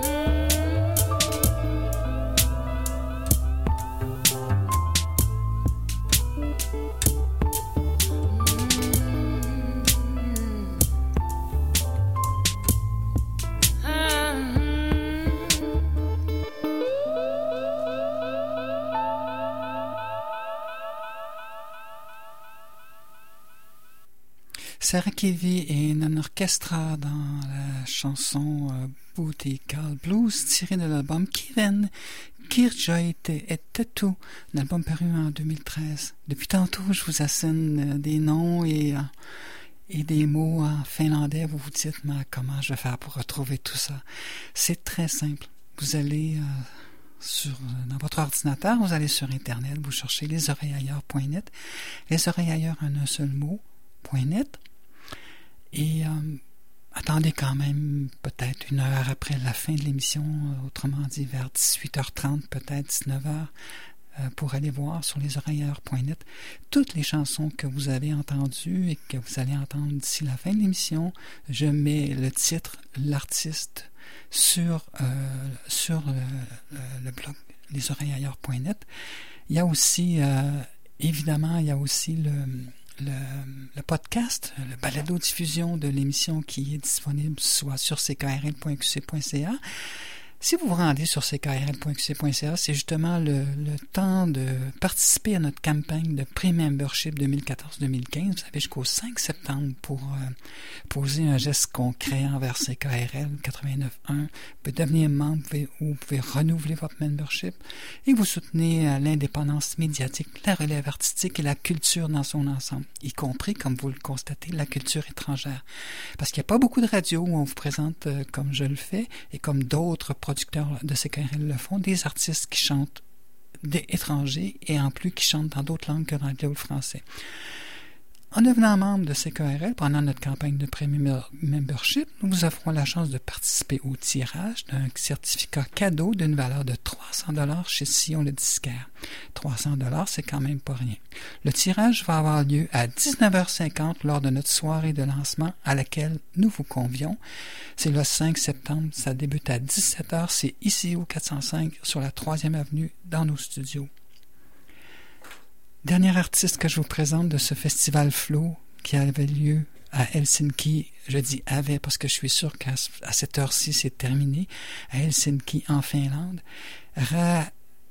Sarah Kevy et Non Orchestra dans la chanson euh, Booty Call Blues tirée de l'album Kiven, Kirjoit et Tetu, un album paru en deux mille treize. Depuis tantôt, je vous assène euh, des noms et, euh, et des mots en finlandais. Vous vous dites, mais comment je vais faire pour retrouver tout ça? C'est très simple. Vous allez euh, sur, dans votre ordinateur, vous allez sur Internet, vous cherchez les oreilles ailleurs point net, les oreilles ailleurs en un seul mot, .net. Et euh, attendez quand même peut-être une heure après la fin de l'émission, euh, autrement dit vers dix-huit heures trente, peut-être dix-neuf heures, euh, pour aller voir sur les oreilles ailleurs point net toutes les chansons que vous avez entendues et que vous allez entendre d'ici la fin de l'émission. Je mets le titre, l'artiste sur, euh, sur le, le, le blog les oreilles ailleurs point net. Il y a aussi, euh, évidemment, il y a aussi le... Le, le podcast, le balado-diffusion de l'émission qui est disponible soit sur c k r l point q c point c a Si vous vous rendez sur c k r l point q c point c a, c'est justement le, le temps de participer à notre campagne de pré-membership deux mille quatorze deux mille quinze. Vous avez jusqu'au cinq septembre pour euh, poser un geste concret envers C K R L quatre-vingt-neuf un. Vous pouvez devenir membre ou vous pouvez renouveler votre membership et vous soutenez euh, l'indépendance médiatique, la relève artistique et la culture dans son ensemble, y compris, comme vous le constatez, la culture étrangère. Parce qu'il n'y a pas beaucoup de radios où on vous présente, euh, comme je le fais, et comme d'autres producteurs de C K R L le font, des artistes qui chantent des étrangers et en plus qui chantent dans d'autres langues que l'anglais ou le français. En devenant membre de C K R L pendant notre campagne de pré-membership, nous vous offrons la chance de participer au tirage d'un certificat cadeau d'une valeur de trois cents dollars chez Sillon le disquaire. trois cents dollars, c'est quand même pas rien. Le tirage va avoir lieu à dix-neuf heures cinquante lors de notre soirée de lancement à laquelle nous vous convions. C'est le cinq septembre, ça débute à dix-sept heures, c'est ici au quatre cent cinq sur la troisième avenue dans nos studios. Dernier artiste que je vous présente de ce festival Flow qui avait lieu à Helsinki, je dis avait parce que je suis sûr qu'à à cette heure-ci c'est terminé, à Helsinki en Finlande. Ra,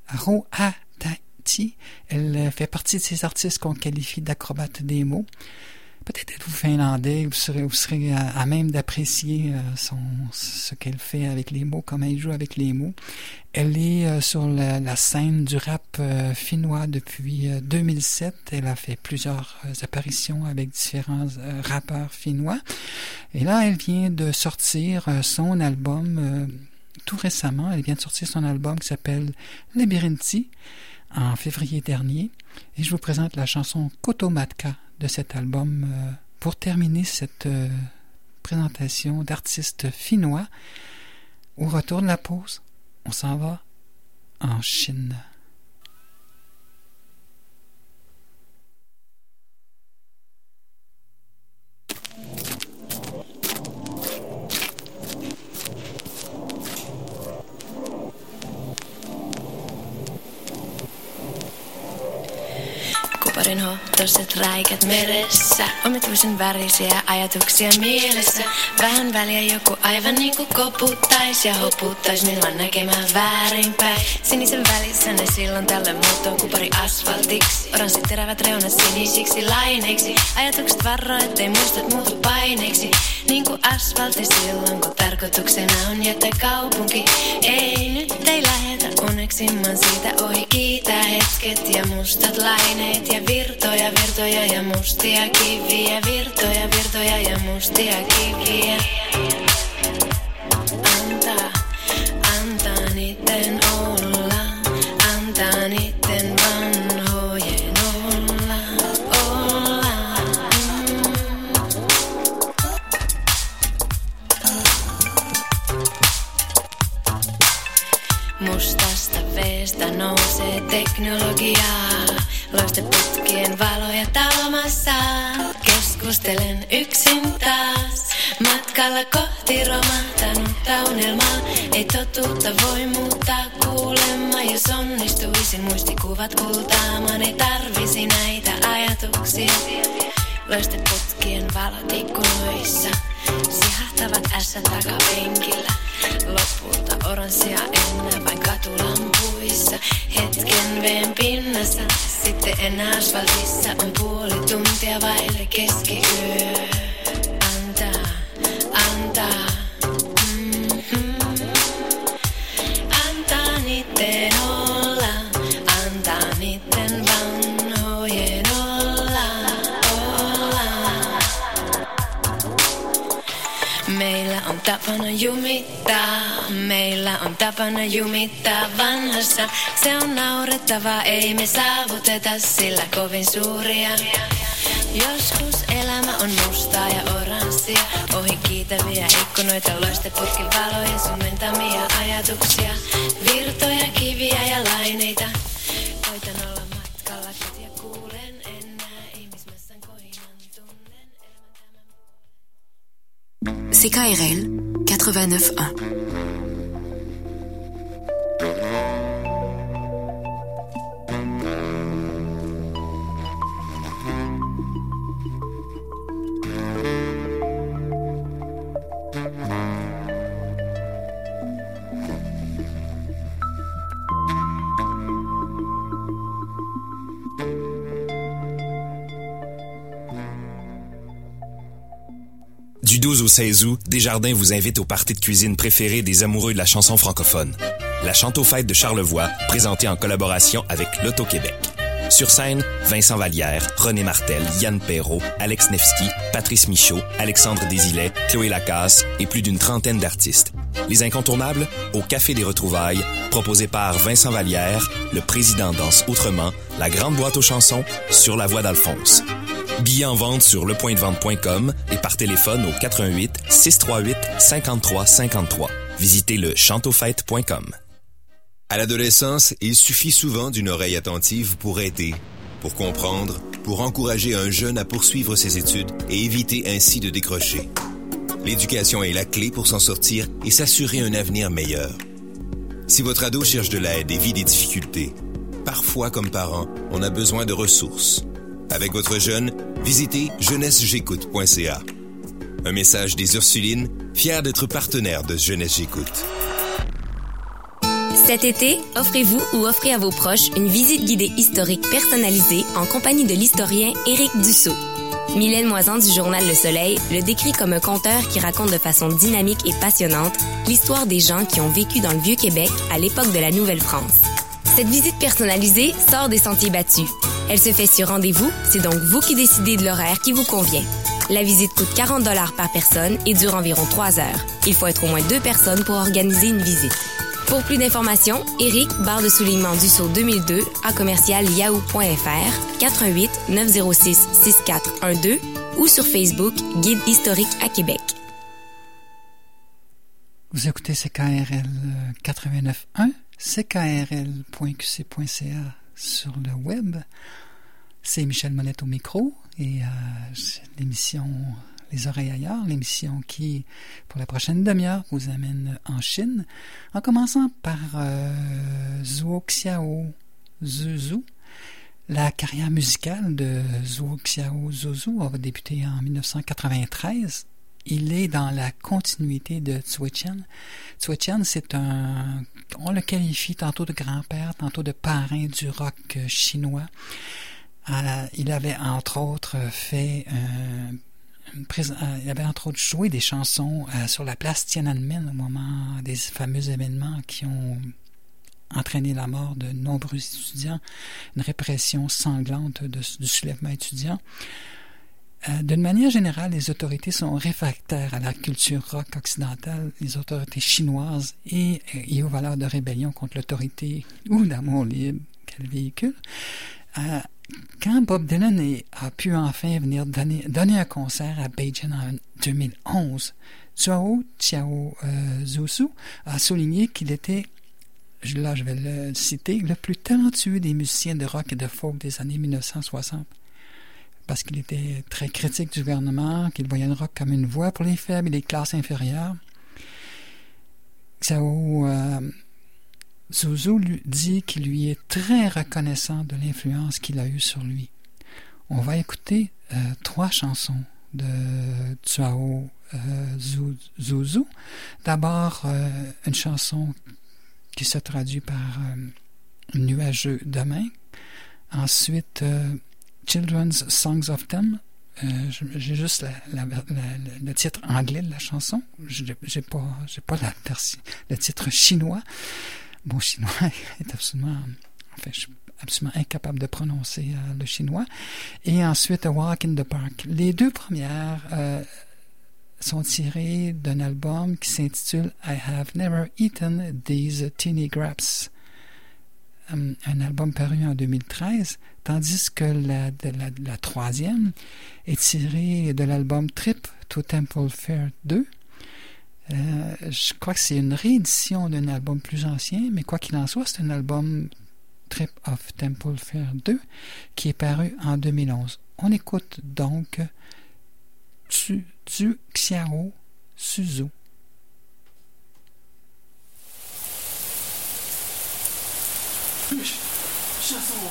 Rohatati, elle fait partie de ces artistes qu'on qualifie d'acrobates des mots. Peut-être êtes-vous finlandais, vous serez, vous serez à, à même d'apprécier euh, son, ce qu'elle fait avec les mots, comment elle joue avec les mots. Elle est euh, sur la, la scène du rap euh, finnois depuis euh, deux mille sept. Elle a fait plusieurs euh, apparitions avec différents euh, rappeurs finnois. Et là, elle vient de sortir euh, son album euh, tout récemment. Elle vient de sortir son album qui s'appelle Labyrinthi en février dernier. Et je vous présente la chanson Kotomatka de cet album euh, pour terminer cette euh, présentation d'artistes finnois. Au retour de la pause, on s'en va en Chine. Kuparinhohtoiset räikät meressä, omituisen värisiä ajatuksia mielessä. Vähän väliä joku aivan niinku koputtais ja hoputtais minua näkemään väärinpäin. Sinisen välissä ne silloin tällöin muuttuu kupari asfaltiksi. Oranssit terävät reunat sinisiksi laineiksi. Ajatukset varo, ettei muistot muutu paineiksi. Niinku asfaltti silloin, kun tarkoituksena on jättää kaupunki. Ei nyt ei lähetä uneksimman siitä ohi. Kiitä hetket ja mustat laineet ja virtoja, virtoja ja mustia kiviä. Virtoja, virtoja ja mustia kiviä. Antaa, antaa niitten olla. Antaa niitten vanhojen olla. Olla. Mm. Mustasta veestä nousee teknologiaa. Loisteputkien valoja talmassa. Keskustelen yksin taas. Matkalla kohti romahtanutta unelmaa. Ei totuutta voi muuttaa kuulemma. Jos onnistuisin muistikuvat kultaamaan. Ei tarvisi näitä ajatuksia. Loisteputkien valot ikkunoissa. Sihahtavat ässät takapenkillä. Lopulta oranssia enää vain katulampuissa. Hetken veen pinnassa, sitten enää asfaltissa on puoli tuntia vaille keskiyö. Antaa, antaa, mm-hmm. Antaa niitten olla, antaa niitten vanhojen olla, olla. Meillä on tapana jumittaa, meillä on tapana jumittaa vanhassa. Se on naurettavaa, ei me saavuteta sillä kovin suuria. Joskus elämä on mustaa ja oranssia. Ohi kiitäviä ikkunoita, loisteputkin valojen sumentamia ajatuksia. Virtoja, kiviä ja laineita. Koitan olla matkalla kotia, kuulen enää ihmismassan kohinan tunnen. C K R L quatre-vingt-neuf un. Du douze au seize août, Desjardins vous invite au party de cuisine préféré des amoureux de la chanson francophone. La Chantofête de Charlevoix, présentée en collaboration avec l'Auto-Québec. Sur scène, Vincent Vallière, René Martel, Yann Perrault, Alex Nevsky, Patrice Michaud, Alexandre Desilets, Chloé Lacasse et plus d'une trentaine d'artistes. Les incontournables, au Café des Retrouvailles, proposé par Vincent Vallière, le président danse autrement, la grande boîte aux chansons, sur la voie d'Alphonse. Billets en vente sur lepointdevente point com et par téléphone au quatre un huit, six trois huit, cinq trois cinq trois. Visitez le chantofête point com. À l'adolescence, il suffit souvent d'une oreille attentive pour aider, pour comprendre, pour encourager un jeune à poursuivre ses études et éviter ainsi de décrocher. L'éducation est la clé pour s'en sortir et s'assurer un avenir meilleur. Si votre ado cherche de l'aide et vit des difficultés, parfois comme parent, on a besoin de ressources. Avec votre jeune, visitez jeunesse j'écoute point c a. Un message des Ursulines, fiers d'être partenaires de Jeunesse J'écoute. Cet été, offrez-vous ou offrez à vos proches une visite guidée historique personnalisée en compagnie de l'historien Éric Dussault. Mylène Moisan du journal Le Soleil le décrit comme un conteur qui raconte de façon dynamique et passionnante l'histoire des gens qui ont vécu dans le Vieux-Québec à l'époque de la Nouvelle-France. Cette visite personnalisée sort des sentiers battus. Elle se fait sur rendez-vous, c'est donc vous qui décidez de l'horaire qui vous convient. La visite coûte quarante dollars par personne et dure environ trois heures. Il faut être au moins deux personnes pour organiser une visite. Pour plus d'informations, Éric, barre de soulignement Dussault deux mille deux, à commercial yahoo point f r, quatre un huit, neuf zéro six, six quatre un deux ou sur Facebook, Guide historique à Québec. Vous écoutez C K R L quatre-vingt-neuf point un, c k r l point q c point c a sur le web. C'est Michel Monette au micro et euh, l'émission Les Oreilles Ailleurs, l'émission qui, pour la prochaine demi-heure, vous amène en Chine, en commençant par euh, Zhuo Xiao Zuzhu. La carrière musicale de Zhuo Xiao Zuzhu a débuté en dix-neuf cent quatre-vingt-treize. Il est dans la continuité de Tsui Chen. Tsui Chen, c'est un... on le qualifie tantôt de grand-père, tantôt de parrain du rock chinois. Euh, il avait entre autres fait... Euh, il avait entre autres joué des chansons euh, sur la place Tiananmen au moment des fameux événements qui ont entraîné la mort de nombreux étudiants, une répression sanglante de, du soulèvement étudiant. Euh, d'une manière générale, les autorités sont réfractaires à la culture rock occidentale, les autorités chinoises et, et aux valeurs de rébellion contre l'autorité ou d'amour libre qu'elles véhiculent. Euh, Quand Bob Dylan est, a pu enfin venir donner, donner un concert à Beijing en deux mille onze, Zhuo Xiao euh, Zuzhu a souligné qu'il était, là je vais le citer, le plus talentueux des musiciens de rock et de folk des années mille neuf cent soixante. Parce qu'il était très critique du gouvernement, qu'il voyait le rock comme une voie pour les faibles et les classes inférieures. Xiao euh, Zuzhu lui dit qu'il lui est très reconnaissant de l'influence qu'il a eue sur lui. On va écouter euh, trois chansons de Zhuo euh, Zuzhu. D'abord, euh, une chanson qui se traduit par euh, Nuageux demain. Ensuite, euh, Children's Songs of Them. Euh, j'ai juste la, la, la, la, le titre anglais de la chanson. J'ai, j'ai pas, j'ai pas la, le titre chinois. Mon chinois est absolument, enfin, je suis absolument incapable de prononcer euh, le chinois. Et ensuite, A Walk in the Park. Les deux premières euh, sont tirées d'un album qui s'intitule I Have Never Eaten These Teeny Grapes. Um, un album paru en deux mille treize, tandis que la, de la, la troisième est tirée de l'album Trip to Temple Fair deux. Euh, je crois que c'est une réédition d'un album plus ancien, mais quoi qu'il en soit, c'est un album Trip of Temple Fair deux qui est paru en deux mille onze. On écoute donc Du, du Xiao Zuzhu. Chanson.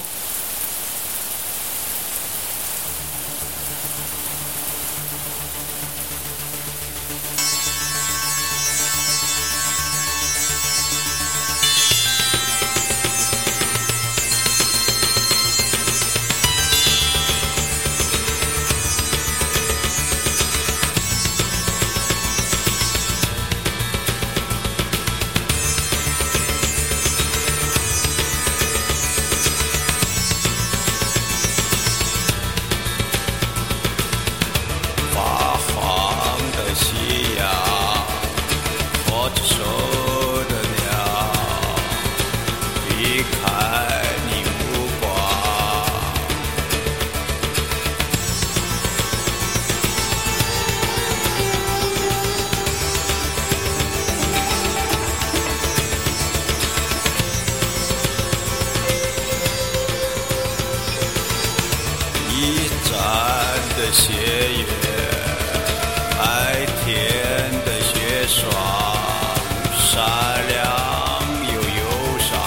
霜，善良又忧伤。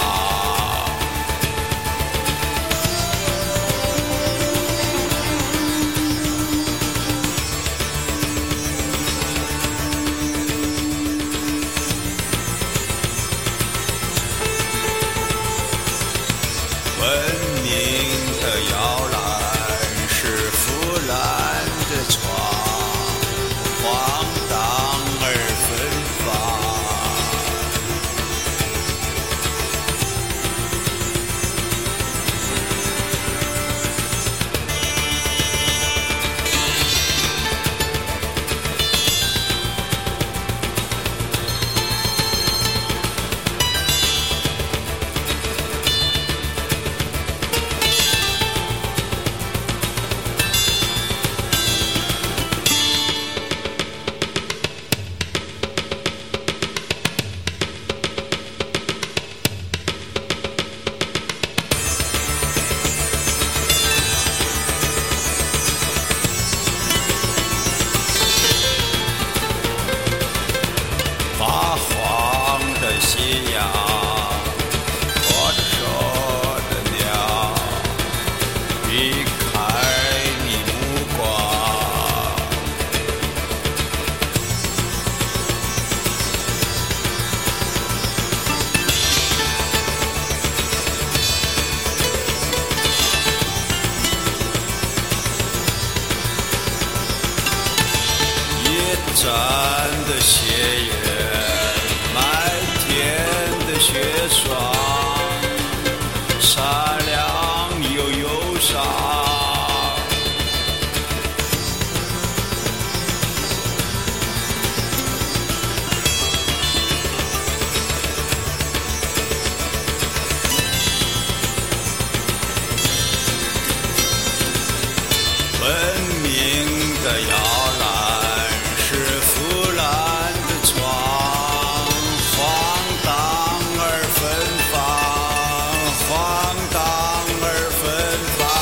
文明的摇篮是腐烂的床，荒唐而芬芳。发黄的夕阳，拖着手的鸟，避开你目光。夜战的血缘，漫天的雪霜，善良又忧伤。文明的摇篮是腐烂的床，荒唐而芬芳，荒唐而芬芳。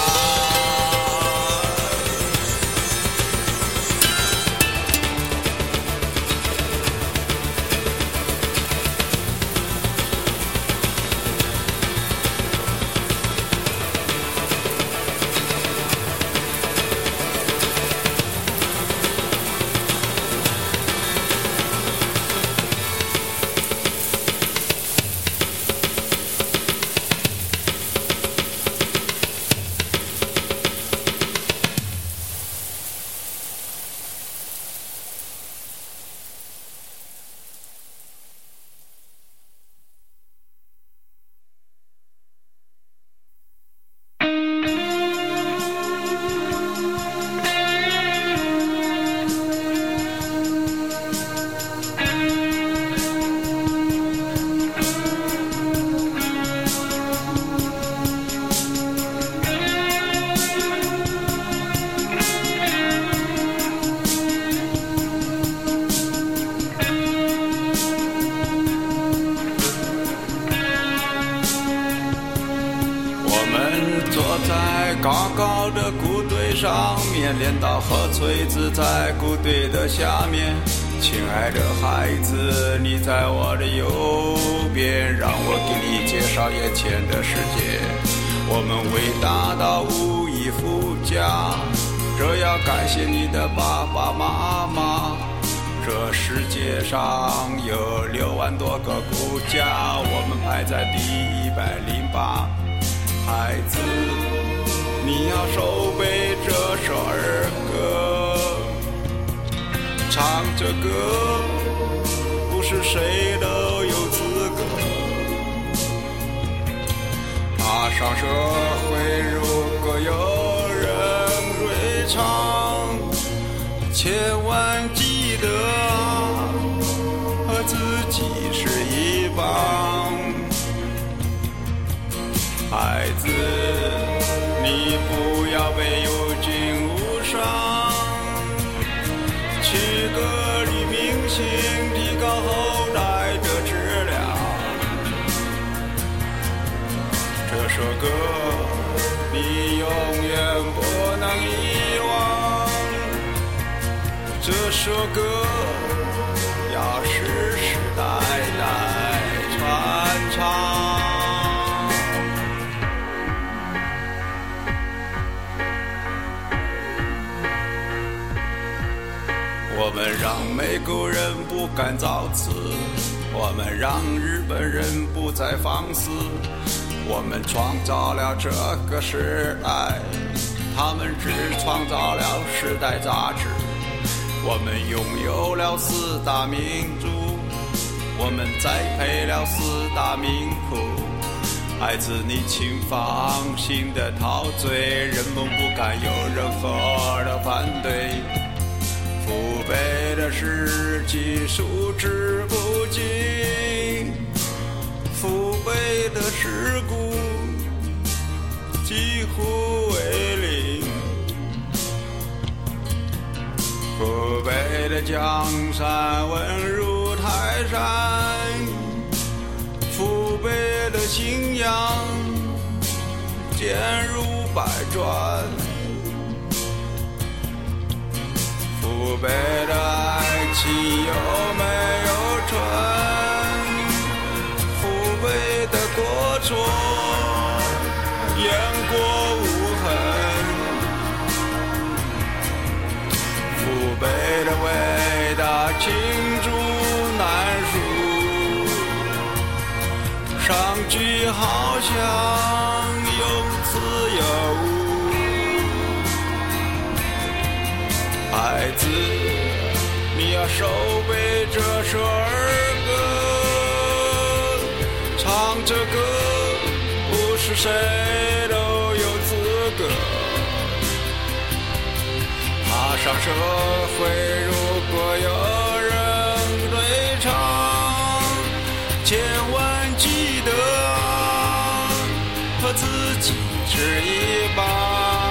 我们坐在高高的谷堆上面，镰刀和锤子在谷堆的下面。亲爱的孩子，你在我的右边，让我给你介绍眼前的世界。我们伟大到无以复加，这要感谢你的爸爸妈妈。这世界上有六万多个国家，我们排在第一百零八。孩子，你要手背这首儿歌，唱这歌不是谁都有资格。踏上社会，如果有人会唱，千万记得和自己是一帮。孩子，你不要被有惊无伤，去个黎明星，提高后代的质量。这首歌你永远不能遗忘，这首歌要是国人不敢造次，我们让日本人不再放肆，我们创造了这个时代，他们只创造了时代杂志。我们拥有了四大民族，我们栽培了四大名谱，孩子你请放心的陶醉，人们不敢有任何的反对。父辈的事迹数之不尽，父辈的事故几乎为零，父辈的江山稳如泰山，父辈的信仰坚如百砖，父辈的爱情有没有纯，父辈的过错言过无痕，父辈的伟大罄竹难书，上句好像有词有物。孩子，你要手背这首儿歌，唱这歌不是谁都有资格。踏上社会，如果有人对唱，千万记得和自己是一帮。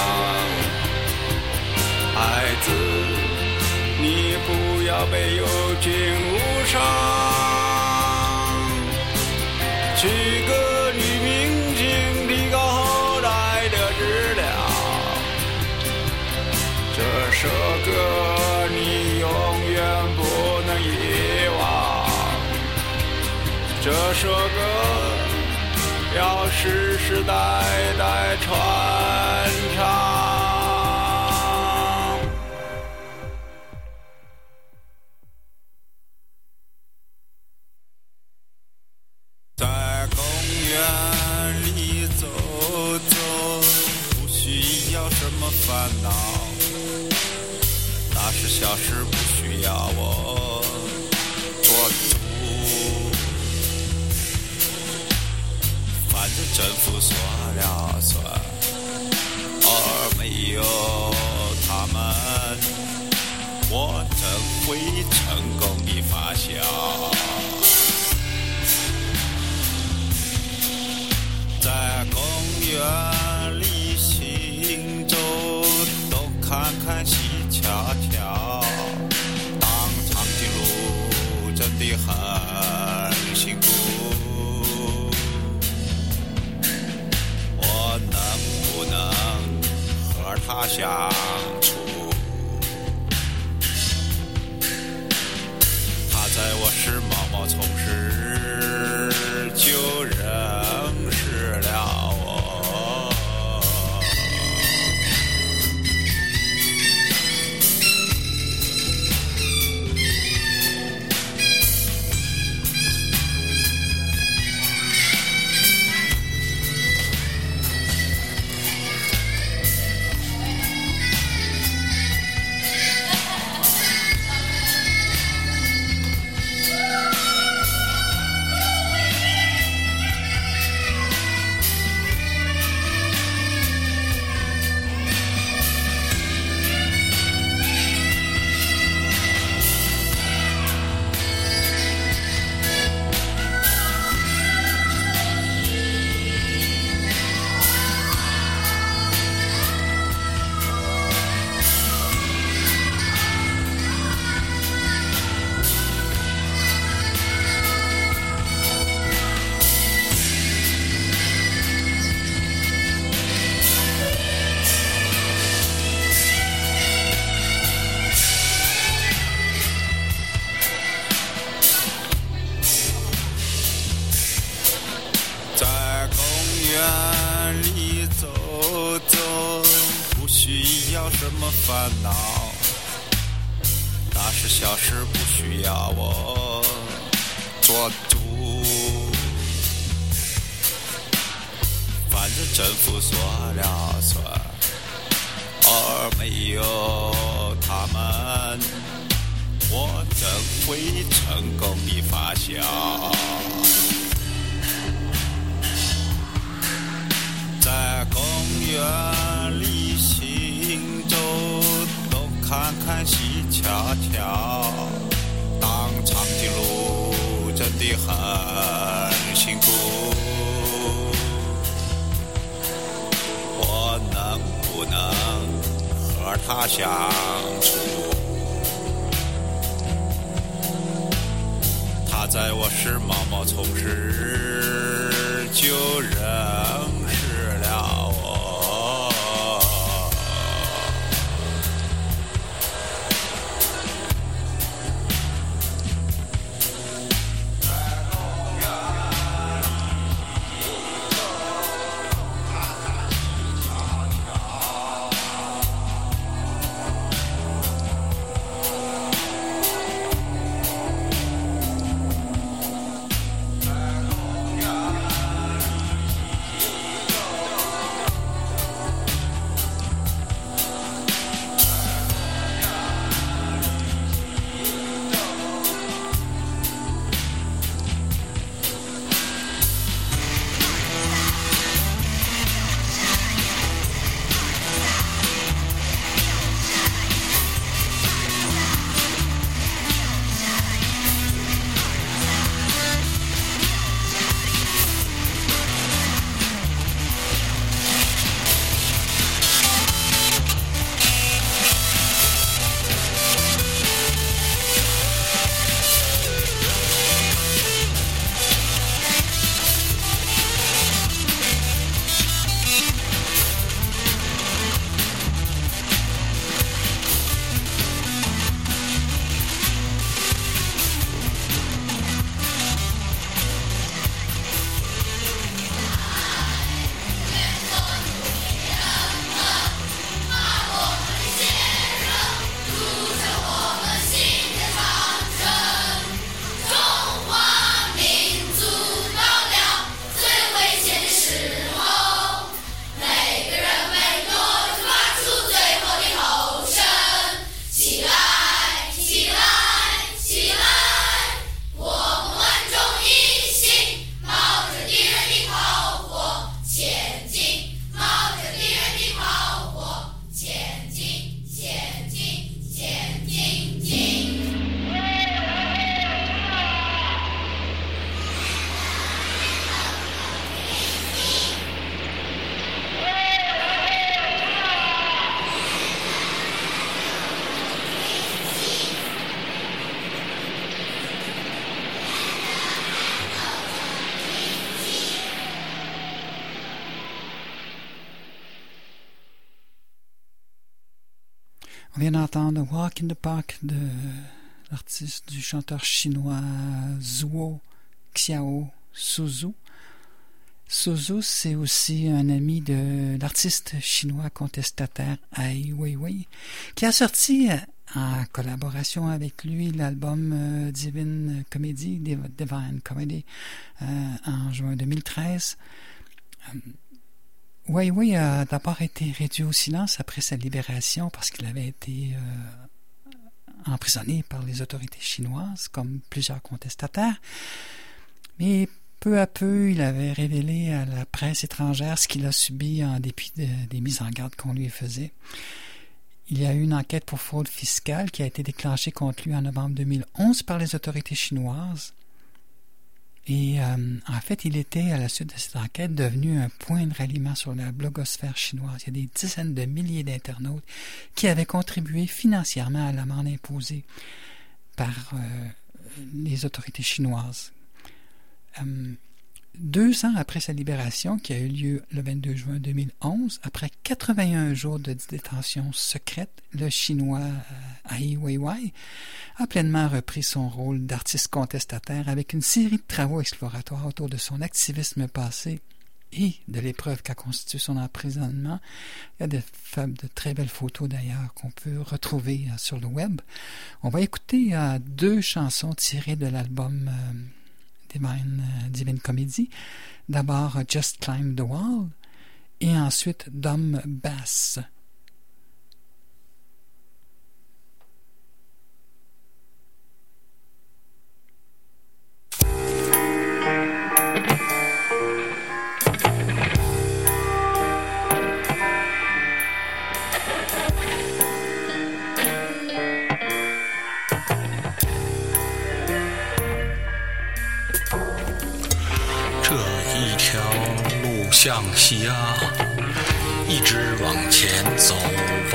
孩子，你不要被友情误伤，娶个女明星，提高后代的质量。这首歌你永远不能遗忘，这首歌要世世代代传唱。烦恼，那是小事，不需要我做主。反正政府说了算，偶尔没有他们，我怎会成功的发酵？在公园里行走，看看戏瞧瞧，当长颈鹿真的很辛苦。我能不能和他相处？他在我是毛毛虫时就认识了我。小事， 是不需要我做主，反正政府说了算，而没有他们，我怎会成功的发酵？在公园里行走，东看看西瞧瞧，当长颈鹿真的很辛苦。我能不能和他相处？他在我是毛毛虫时就认识了我。 On vient d'entendre Walk in the Park de l'artiste du chanteur chinois Zhuo Xiao Suzu. Suzu, c'est aussi un ami de l'artiste chinois contestataire Ai Weiwei, qui a sorti en collaboration avec lui l'album euh, Divine Comedy, Divine Comedy, euh, en juin deux mille treize. Euh, Weiwei a d'abord été réduit au silence après sa libération parce qu'il avait été euh, emprisonné par les autorités chinoises, comme plusieurs contestataires. Mais peu à peu, il avait révélé à la presse étrangère ce qu'il a subi en dépit de, des mises en garde qu'on lui faisait. Il y a eu une enquête pour fraude fiscale qui a été déclenchée contre lui en novembre deux mille onze par les autorités chinoises. Et euh, en fait, il était, à la suite de cette enquête, devenu un point de ralliement sur la blogosphère chinoise. Il y a des dizaines de milliers d'internautes qui avaient contribué financièrement à l'amende imposée par euh, les autorités chinoises. Euh, deux ans après sa libération, qui a eu lieu le vingt-deux juin deux mille onze, après quatre-vingt-un jours de détention secrète, le Chinois euh, Ai Weiwei a pleinement repris son rôle d'artiste contestataire avec une série de travaux exploratoires autour de son activisme passé et de l'épreuve qu'a constitué son emprisonnement. Il y a de, de très belles photos d'ailleurs qu'on peut retrouver euh, sur le web. On va écouter euh, deux chansons tirées de l'album euh, Divine, euh, Divine Comedy. D'abord uh, Just Climb the Wall et ensuite Dumb Bass. 向西啊，一直往前走吧，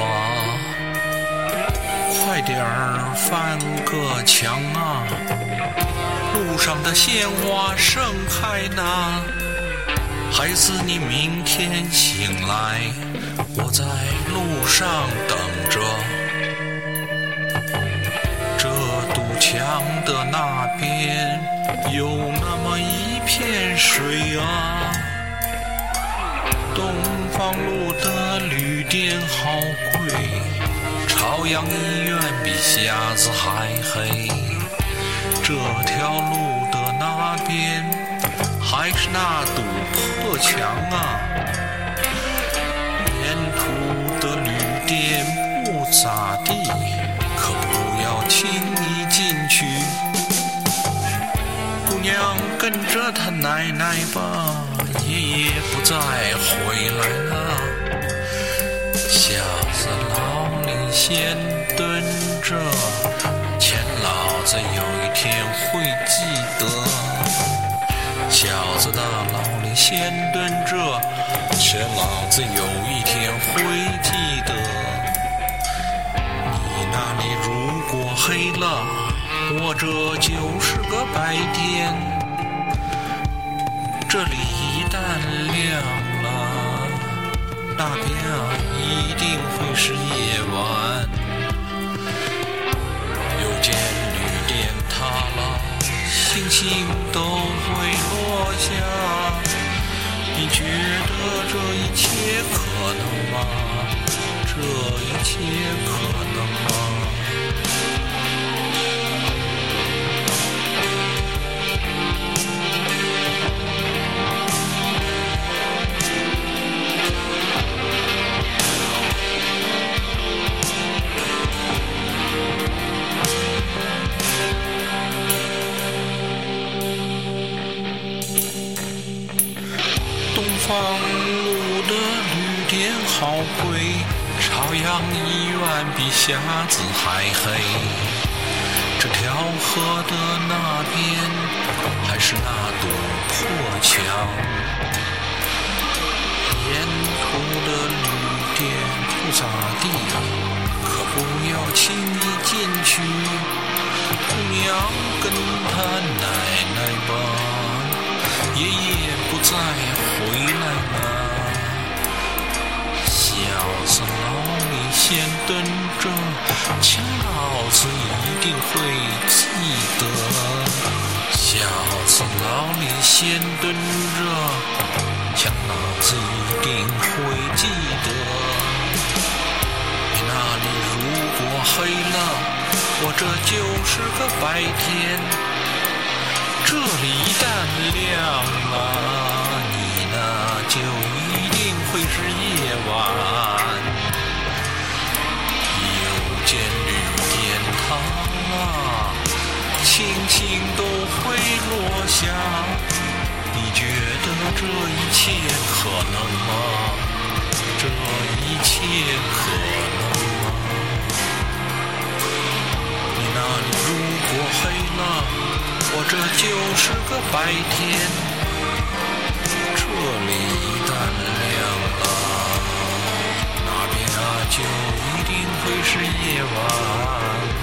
快点儿翻个墙啊，路上的鲜花盛开呢。孩子，你明天醒来，我在路上等着。这堵墙的那边有那么一片水啊，东方路的旅店好贵，朝阳医院比瞎子还黑。这条路的那边还是那堵破墙啊，沿途的旅店不咋地，可不要轻易进去。姑娘跟着他奶奶吧，爷爷不再回来了。小子老李先蹲着，钱老子有一天会记得。小子的老李先蹲着，钱老子有一天会记得。你那里如果黑了，我这就是个白天。这里一旦亮了，那边啊一定会是夜晚。有间旅店塌了，星星都会落下。你觉得这一切可能吗？这一切可能吗？东方路的旅店好贵，朝阳医院比瞎子还黑。这条河的那边还是那堵破墙，沿途的旅店不咋地，可不要轻易进去。姑娘跟她奶奶吧，爷爷不再回来了。小子老李先蹲着，钱老子一定会记得。小子老李先蹲着，钱老子一定会记得。你那里如果黑了，我这就是个白天。这里一旦亮了，你呢就一定会是夜晚。有间旅店塌了，星星都会落下。你觉得这一切可能吗？这一切可能吗？你那里如果黑了，我这就是个白天。这里一旦亮了，那边啊就一定会是夜晚。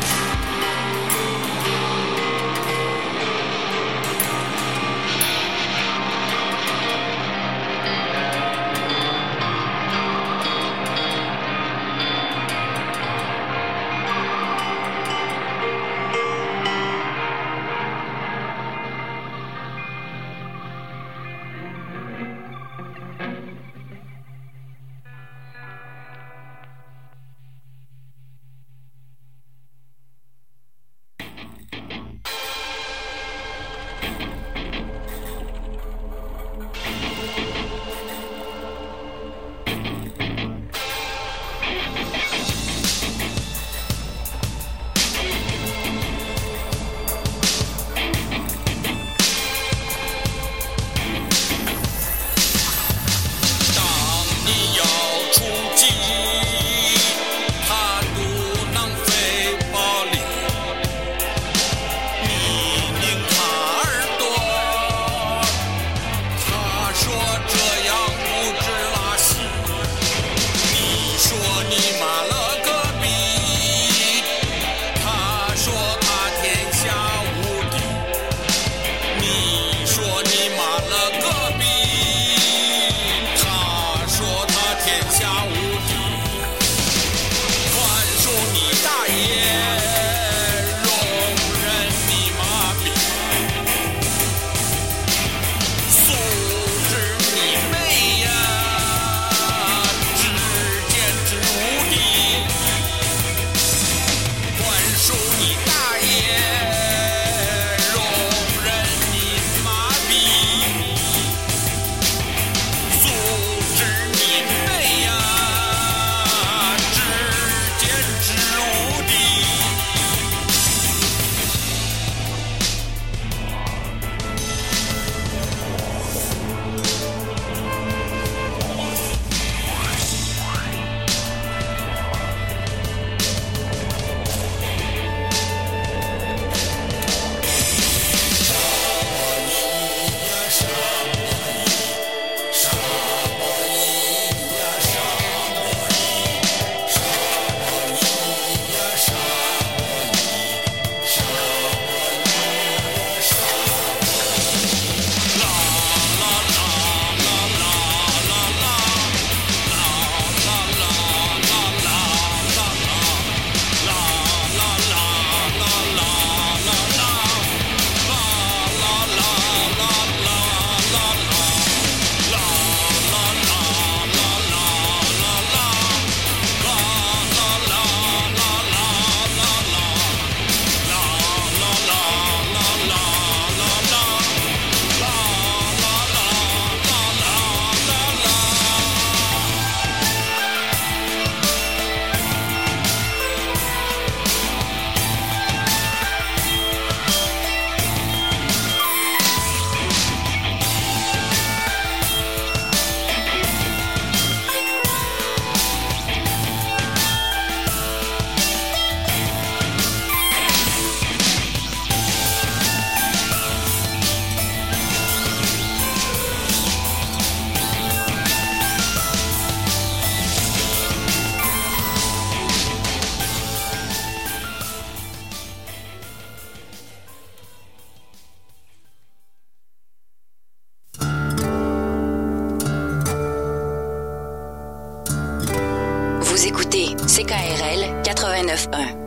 Vous écoutez C K R L quatre-vingt-neuf point un.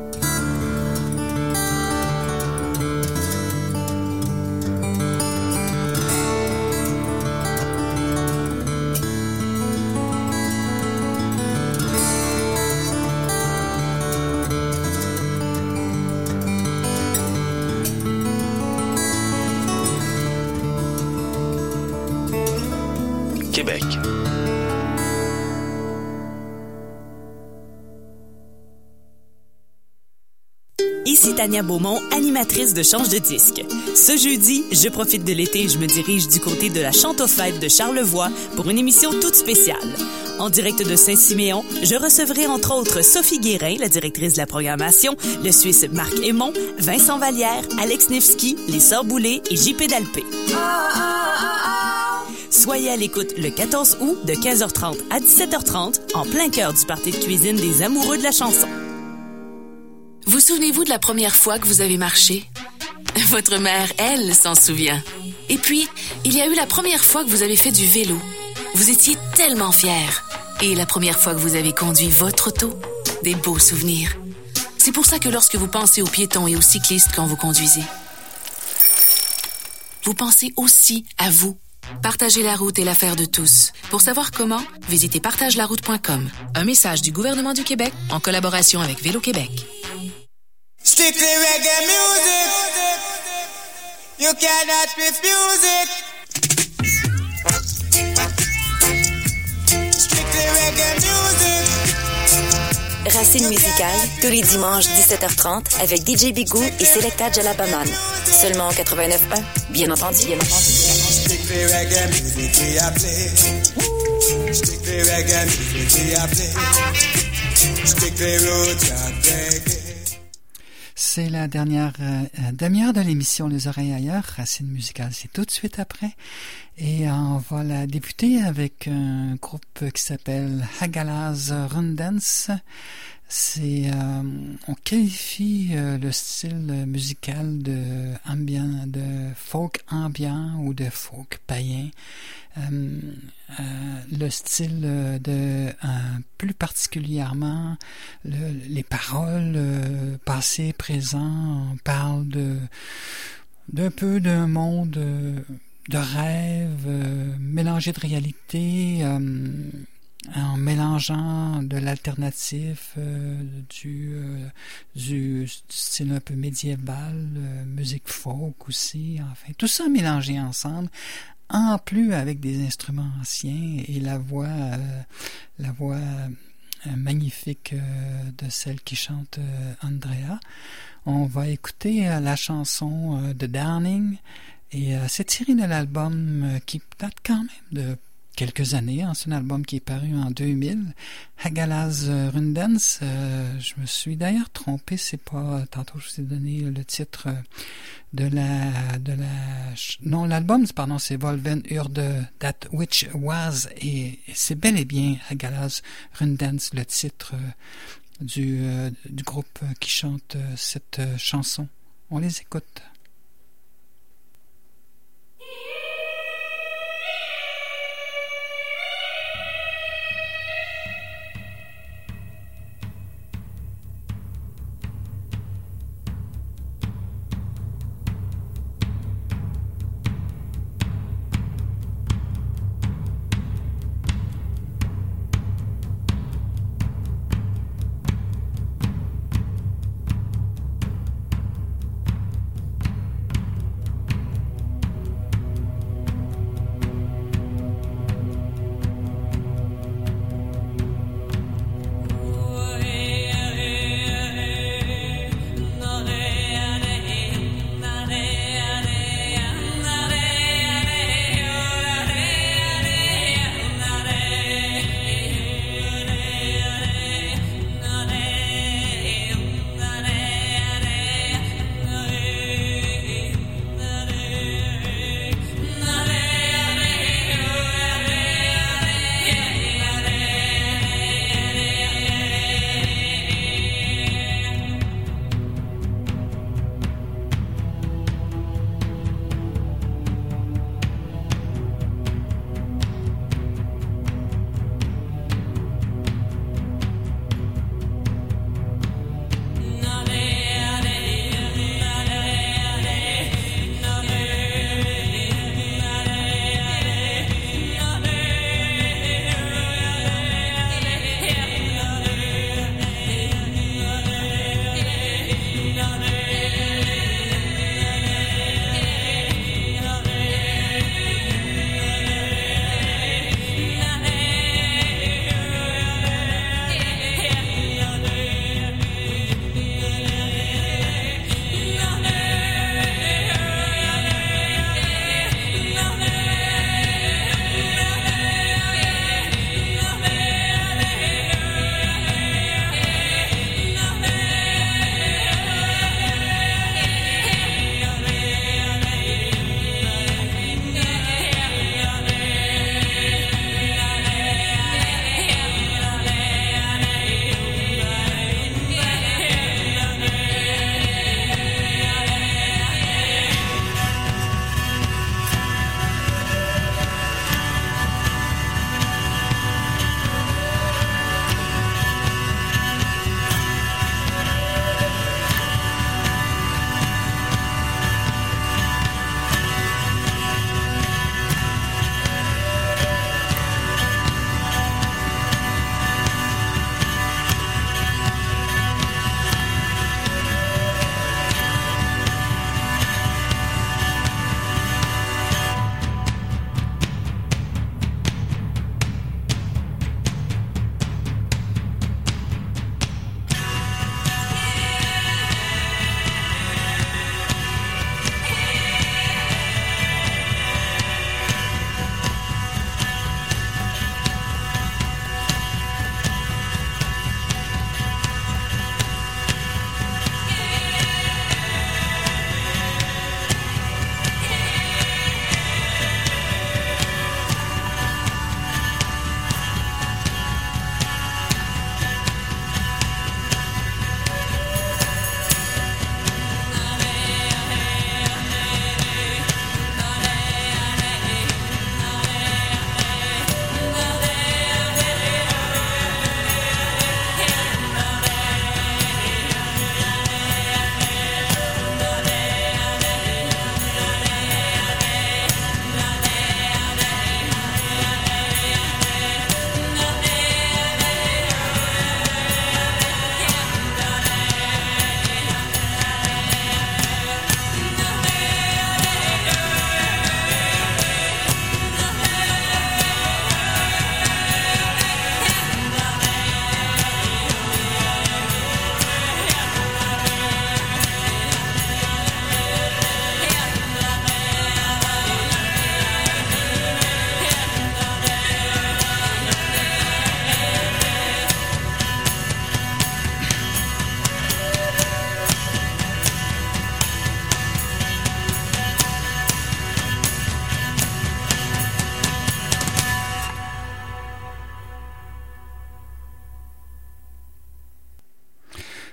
Québec. Ici Tania Beaumont, animatrice de Change de disque. Ce jeudi, je profite de l'été et je me dirige du côté de la Chantofête de Charlevoix pour une émission toute spéciale. En direct de Saint-Siméon, je recevrai entre autres Sophie Guérin, la directrice de la programmation, le Suisse Marc Aymon, Vincent Vallière, Alex Nevsky, les Sœurs Boulay et J P Dalpé. Soyez à l'écoute le quatorze août de quinze heures trente à dix-sept heures trente en plein cœur du party de cuisine des amoureux de la chanson. Vous souvenez-vous de la première fois que vous avez marché? Votre mère, elle, s'en souvient. Et puis, il y a eu la première fois que vous avez fait du vélo. Vous étiez tellement fiers. Et la première fois que vous avez conduit votre auto, des beaux souvenirs. C'est pour ça que lorsque vous pensez aux piétons et aux cyclistes quand vous conduisez, vous pensez aussi à vous. Partager la route est l'affaire de tous. Pour savoir comment, visitez partage la route point com. Un message du gouvernement du Québec en collaboration avec Vélo Québec. Strictly reggae music. You cannot refuse it. Strictly reggae music. Racine musicale, tous les dimanches dix-sept heures trente avec D J Bigou et Selecta Jalabaman. Seulement en quatre-vingt-neuf point un. Bien entendu, bien entendu. Strictly reggae music we a play. Strictly reggae music we a play. Strictly roots and reggae. C'est la dernière euh, demi-heure de l'émission Les Oreilles Ailleurs. Racine musicale, c'est tout de suite après. Et on va la débuter avec un groupe qui s'appelle Hagalaz Rundance. C'est, euh, on qualifie euh, le style musical de ambient, de folk ambiant ou de folk païen. Euh, euh, le style de, euh, plus particulièrement, le, les paroles euh, passé, présent, on parle de d'un peu d'un monde euh, de rêve, euh, mélangé de réalité, euh, en mélangeant de l'alternatif, euh, du, euh, du, du style un peu médiéval, euh, musique folk aussi, enfin, tout ça mélangé ensemble, en plus avec des instruments anciens et la voix, euh, la voix euh, magnifique euh, de celle qui chante euh, Andrea. On va écouter euh, la chanson euh, de Downing et euh, c'est tiré de l'album euh, qui date quand même de quelques années. Hein. C'est un album qui est paru en deux mille. Hagalaz Rundance. Euh, je me suis d'ailleurs trompé. C'est pas tantôt je vous ai donné le titre de la de la non l'album pardon c'est Volven Urde That Which Was et, et c'est bel et bien Hagalaz Rundance le titre euh, du euh, du groupe qui chante euh, cette euh, chanson. On les écoute.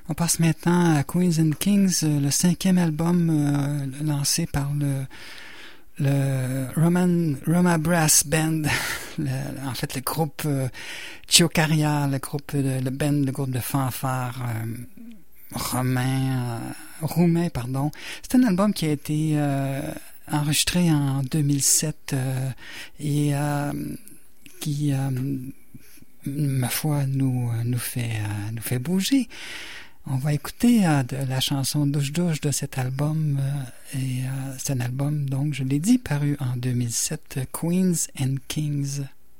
On passe maintenant à Queens and Kings, le cinquième album euh, lancé par le, le Roman, Roma Brass Band, le, en fait le groupe euh, Chiocaria, le groupe, le, le band, le groupe de fanfare euh, romain, euh, roumain, pardon. C'est un album qui a été euh, enregistré en deux mille sept euh, et euh, qui, euh, ma foi, nous, nous, fait, euh, nous fait bouger. On va écouter euh, de la chanson Douche Douche de cet album. Euh, et euh, c'est un album, donc, je l'ai dit, paru en deux mille sept, Queens and Kings.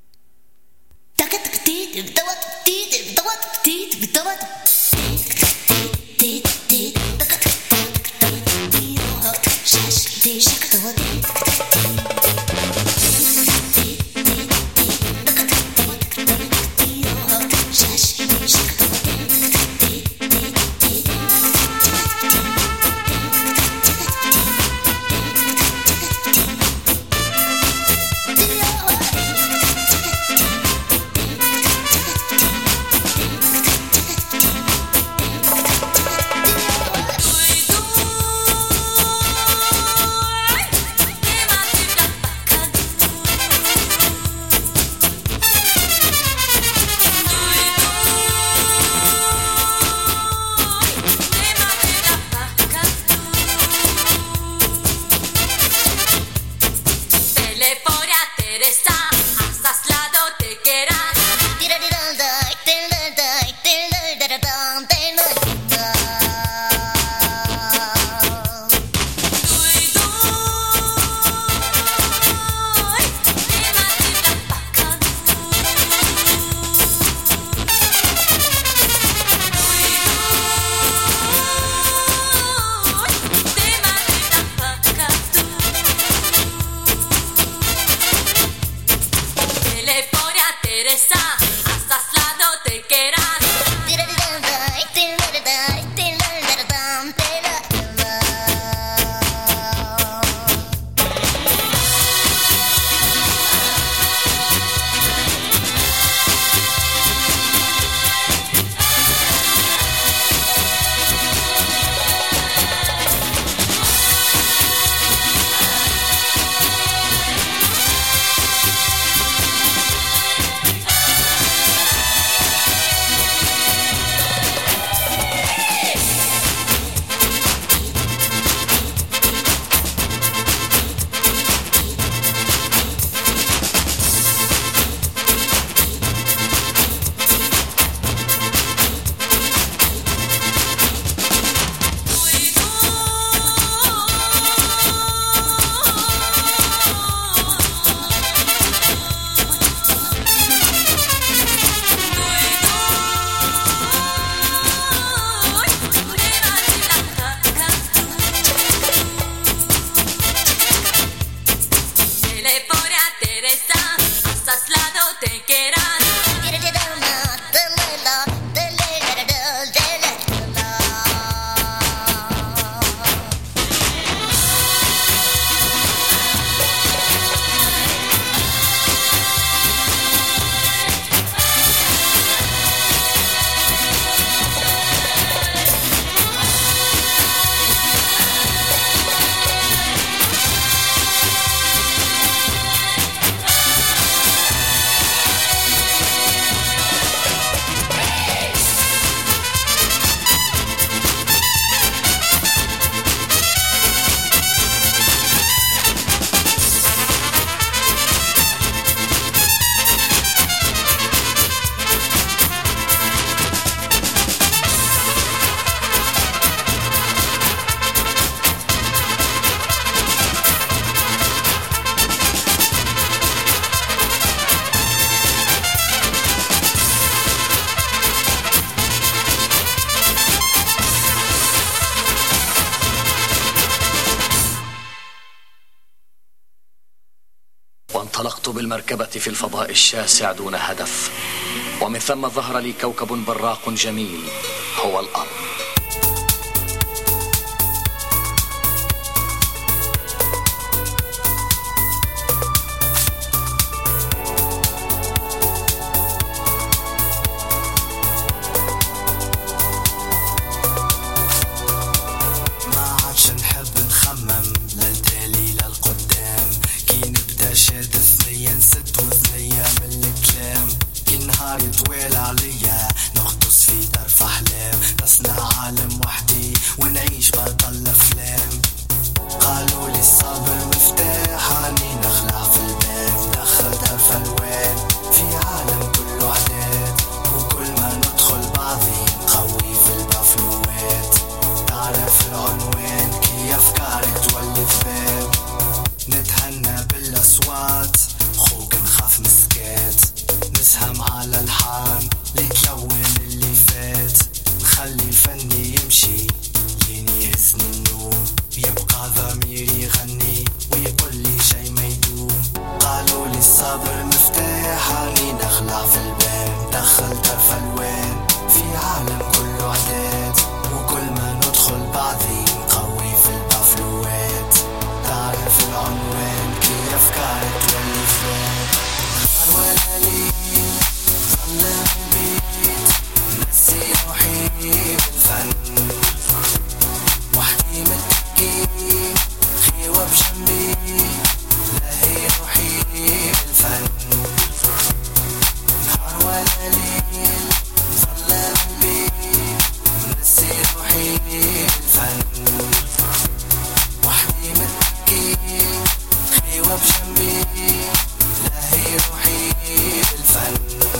وانطلقت بالمركبة في الفضاء الشاسع دون هدف، ومن ثم ظهر لي كوكب براق جميل هو الأرض. بجنبي لاهي روحي بالفن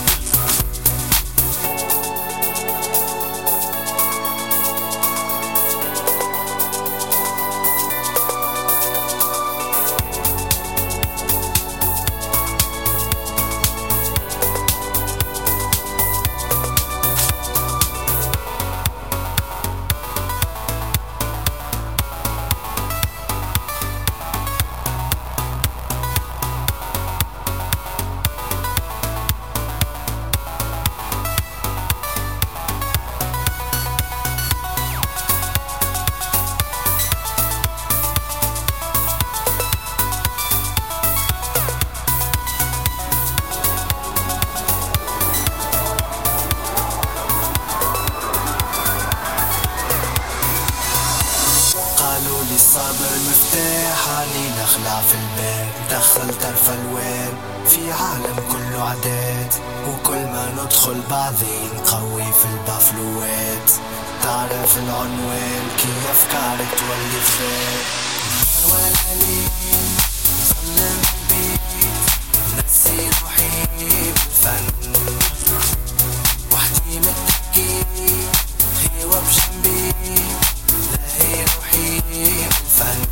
الصبر مفتاح علينا خلع في الباب دخل طرف الوان في عالم كله عادات وكل ما ندخل بعضين قوي في البافلوات تعرف العنوان كيف افكارك تولي فات ولا لي ظلم البيت نسي روحي بالفن وحدي متكي خيوة بجنبي لاهي روحي بالفن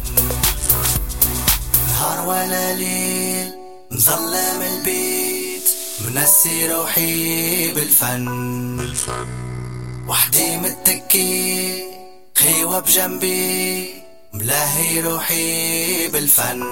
نهار ولا ليل مظلم البيت منسي روحي بالفن وحدي متكي خيوة بجنبي ملاهي روحي بالفن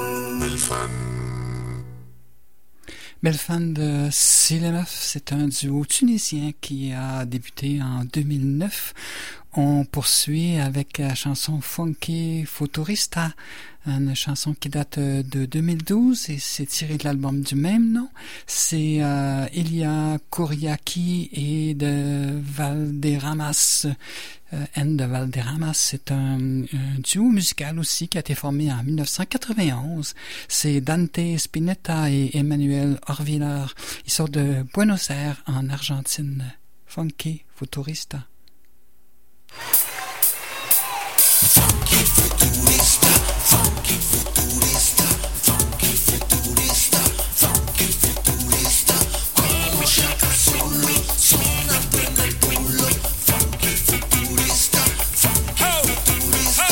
Belfan de Silemaf, c'est un duo tunisien qui a débuté en deux mille neuf. On poursuit avec la chanson Funky Futurista, une chanson qui date de deux mille douze et c'est tiré de l'album du même nom. C'est euh, Ilya Kouriaki et de Valderramas. Euh, N de Valderramas, c'est un, un duo musical aussi qui a été formé en dix-neuf cent quatre-vingt-onze. C'est Dante Spinetta et Emmanuel Orviller. Ils sortent de Buenos Aires en Argentine. Funky Futurista. Funky futurista, funky futurista, funky futurista, funky futurista, como Shaka Zulu, sonando en el pulo, funky futurista, funky futurista.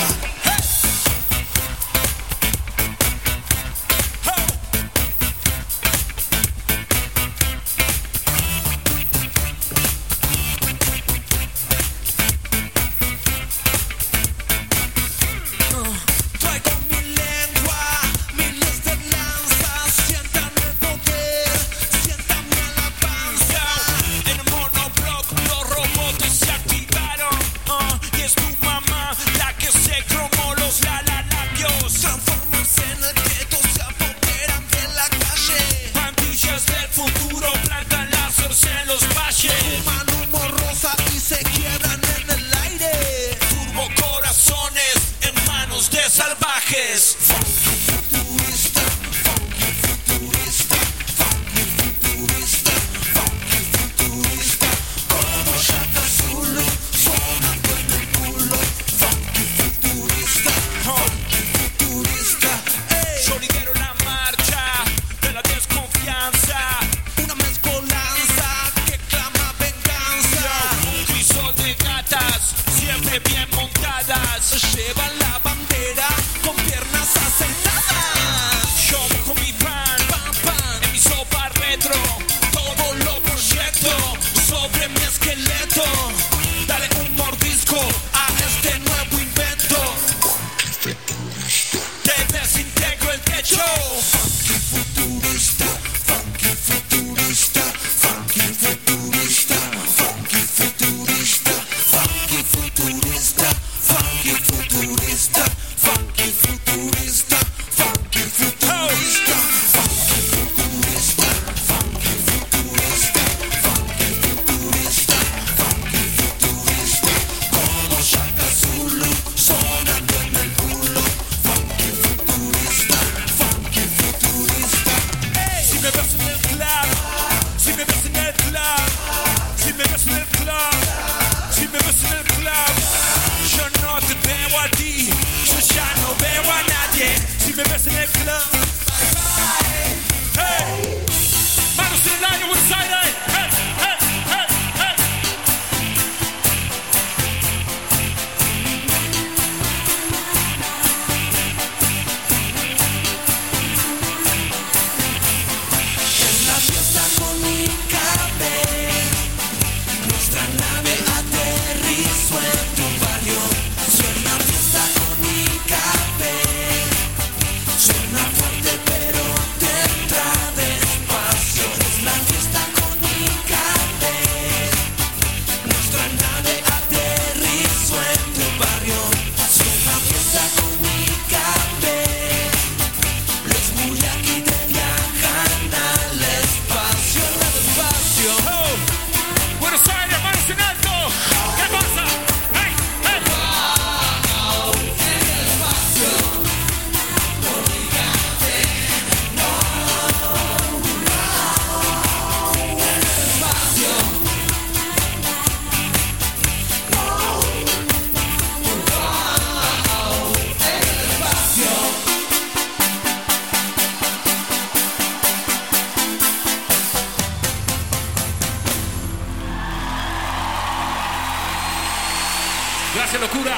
locura.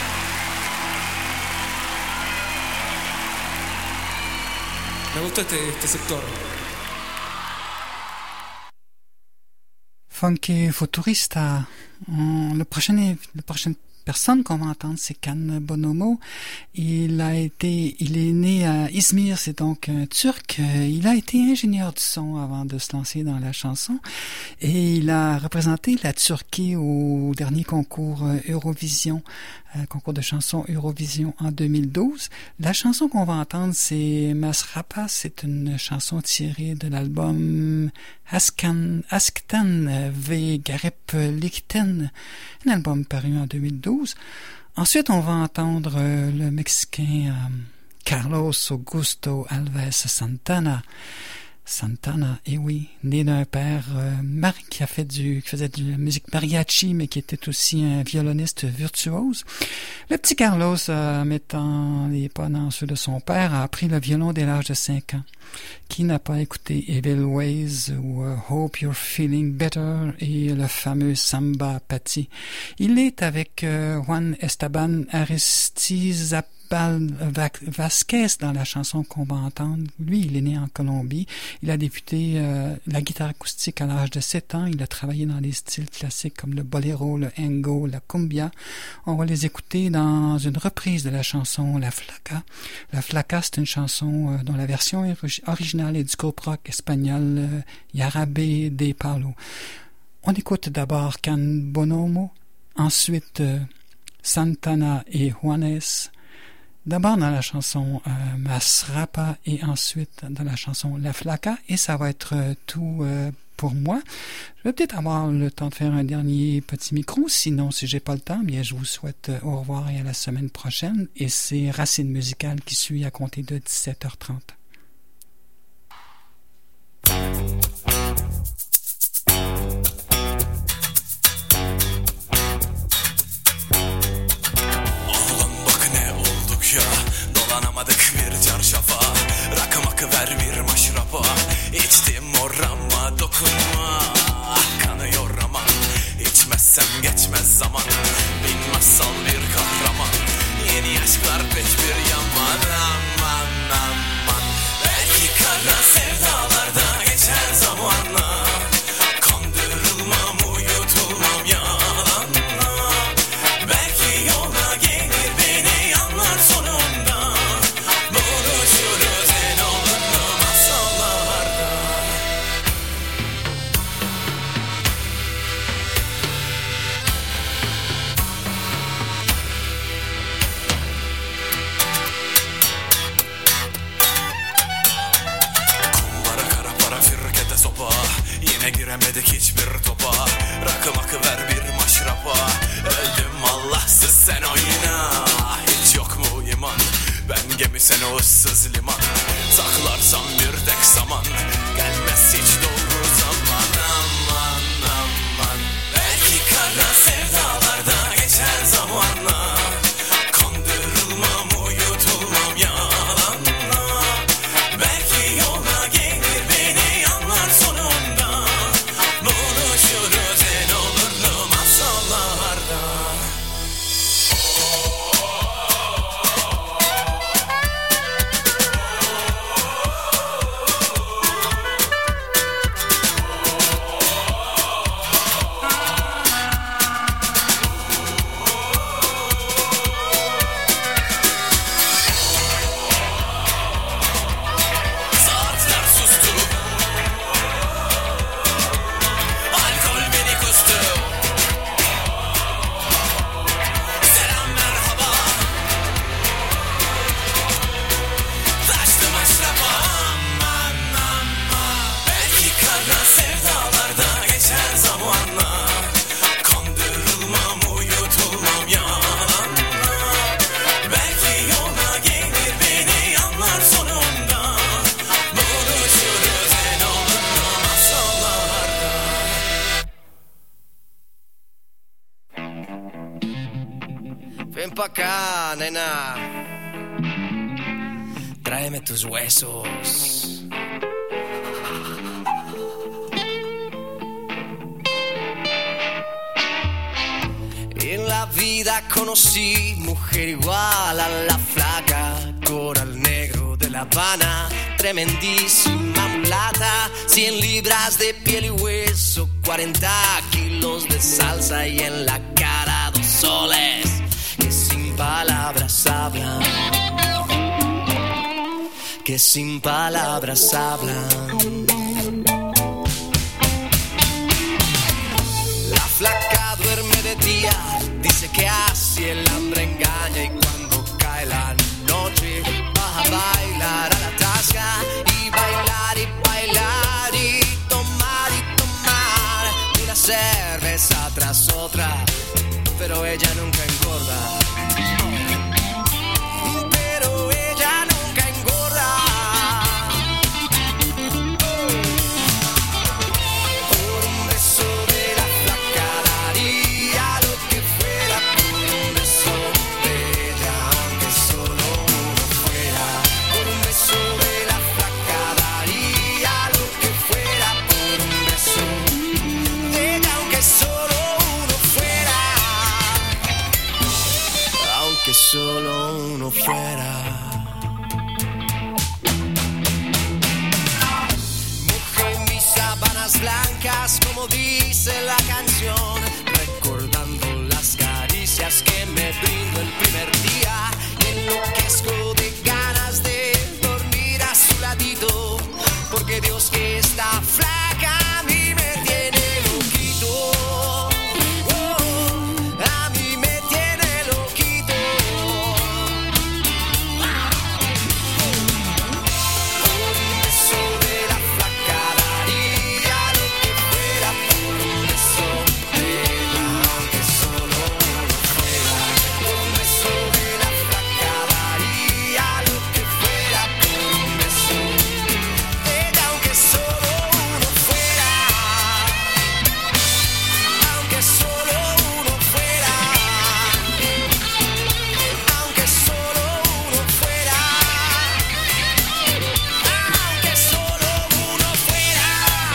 Me gusta este, este sector. Funky Futurista. On, le prochain, le prochain personne qu'on va entendre, c'est Can Bonomo. Il a été, il est né à Izmir, c'est donc un Turc. Il a été ingénieur du son avant de se lancer dans la chanson et il a représenté la Turquie au dernier concours Eurovision, euh, concours de chansons Eurovision en deux mille douze. La chanson qu'on va entendre, c'est Masrapa. C'est une chanson tirée de l'album Askan, Asktan ve Garip Likten, un album paru en deux mille douze. Ensuite, on va entendre euh, le Mexicain euh, Carlos Augusto Alves Santana. Santana, eh oui, né d'un père euh, mar- qui a fait du, qui faisait de la musique mariachi, mais qui était aussi un violoniste virtuose. Le petit Carlos, euh, mettant les pas dans ceux de son père, a appris le violon dès l'âge de cinq ans. Qui n'a pas écouté Evil Ways ou uh, Hope You're Feeling Better et le fameux Samba Pati? Il est avec euh, Juan Esteban Aristizabal Vasquez dans la chanson qu'on va entendre. Lui, il est né en Colombie. Il a débuté euh, la guitare acoustique à l'âge de sept ans. Il a travaillé dans des styles classiques comme le boléro, le engo, la cumbia. On va les écouter dans une reprise de la chanson La Flaca. La Flaca, c'est une chanson euh, dont la version originale est du groupe rock espagnol euh, Jarabe de Palo. On écoute d'abord Can Bonomo, ensuite euh, Santana et Juanes. D'abord dans la chanson euh, Masrapa et ensuite dans la chanson La Flaca, et ça va être euh, tout euh, pour moi. Je vais peut-être avoir le temps de faire un dernier petit micro, sinon si j'ai pas le temps, bien je vous souhaite euh, au revoir et à la semaine prochaine, et c'est Racine musicale qui suit à compter de dix-sept heures trente. Dolanamadık bir çarşafa, rakı makı ver bir maşrapa. İçtim orama dokunma, kanıyor aman. İçmezsem geçmez zaman, bin masal bir kahraman. Yeni aşklar pek bir yaman, aman aman. Belki kara sevdalarda geçer zamanla. Kandırılmam, uyutulmam yalanla. Belki yola gelir beni anlar sonunda. Yine giremedik hiçbir topa, rakı makı ver bir maşrapa. Öldüm Allahsız sen oyna, hiç yok mu iman? Ben gemi sen o ıssız liman. Saklarsam bir tek saman, gelmez hiç doğru zaman. Aman aman. Belki kara sevdalarda geçer zamanla. Kandırılmam, uyutulmam yalanla. Belki yola gelir beni anlar sonunda. Buluşuruz en olurlu masallarda. Pa' acá, nena. Tráeme tus huesos. En la vida conocí mujer igual a la flaca, coral negro de La Habana, tremendísima mulata, cien libras de piel y hueso, cuarenta kilos de salsa y en la cara dos soles que sin palabras hablan, que sin palabras hablan. La flaca duerme de día, dice que así el hambre engaña y cuando cae la noche va a bailar a la tasca y bailar y bailar y tomar y tomar una cerveza tras otra, pero ella nunca engorda. Pero ella nunca engorda. Por un beso de la flaca daría lo que fuera, por un beso de ella, aunque solo uno fuera. Por un beso de la flaca daría lo que fuera, por un beso de ella, aunque solo uno fuera. Aunque solo uno fuera. Mojé mis sábanas blancas, como dice la canción, recordando las caricias que me brindó el primer día. Y enloquezco de ganas de dormir a su ladito, porque Dios que está flaca a mí me tiene loquito. Oh, a mí me tiene loquito. Por un beso de la flaca daría lo que fuera, por un beso de ella, aunque solo uno fuera. Por un beso de la flaca daría lo que fuera, por un beso de ella, aunque solo uno fuera. Aunque solo uno fuera. Aunque solo uno fuera. Aunque solo uno fuera.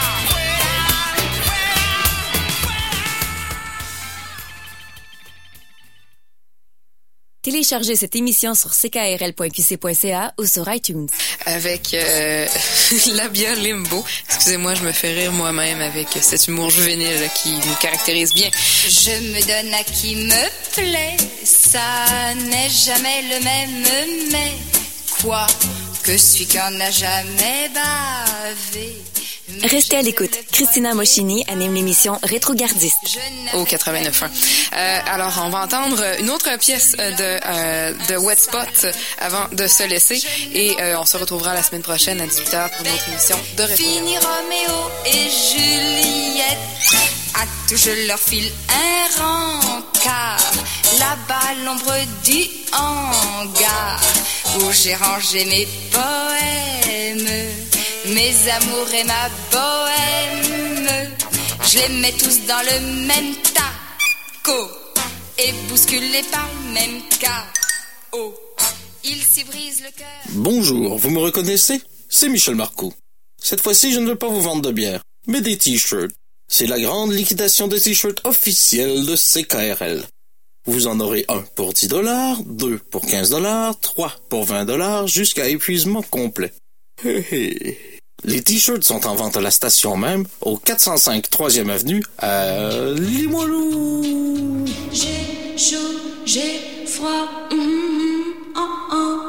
Téléchargez cette émission sur c k r l point q c point c a ou sur iTunes. Avec euh, Labia Limbo. Excusez-moi, je me fais rire moi-même avec cet humour juvénile là, qui me caractérise bien. Je me donne à qui me plaît, ça n'est jamais le même, mais quoi que celui qu'on n'a jamais bavé. Restez à l'écoute. Christina Moschini anime l'émission Rétrogardiste. Au quatre-vingt-neuf ans. Euh, alors, on va entendre une autre pièce de, euh, de Wet Spot avant de se laisser. Et euh, on se retrouvera la semaine prochaine à dix-huit heures pour une autre émission de Rétro. Fini Roméo et Juliette, à tous je leur file un rencard. Là-bas, à l'ombre du hangar, où j'ai rangé mes poèmes, mes amours et ma bohème. Je les mets tous dans le même taco et bousculés par le même chaos. Ils s'y brisent le cœur. Bonjour, vous me reconnaissez? C'est Michel Marcoux. Cette fois-ci, je ne veux pas vous vendre de bière, mais des t-shirts. C'est la grande liquidation des t-shirts officiels de C K R L. Vous en aurez un pour dix dollars, deux pour quinze dollars, trois pour vingt dollars, jusqu'à épuisement complet. Les t-shirts sont en vente à la station même, au quatre cent cinq troisième avenue, à Limoilou. J'ai chaud, j'ai froid, mm, oh, oh.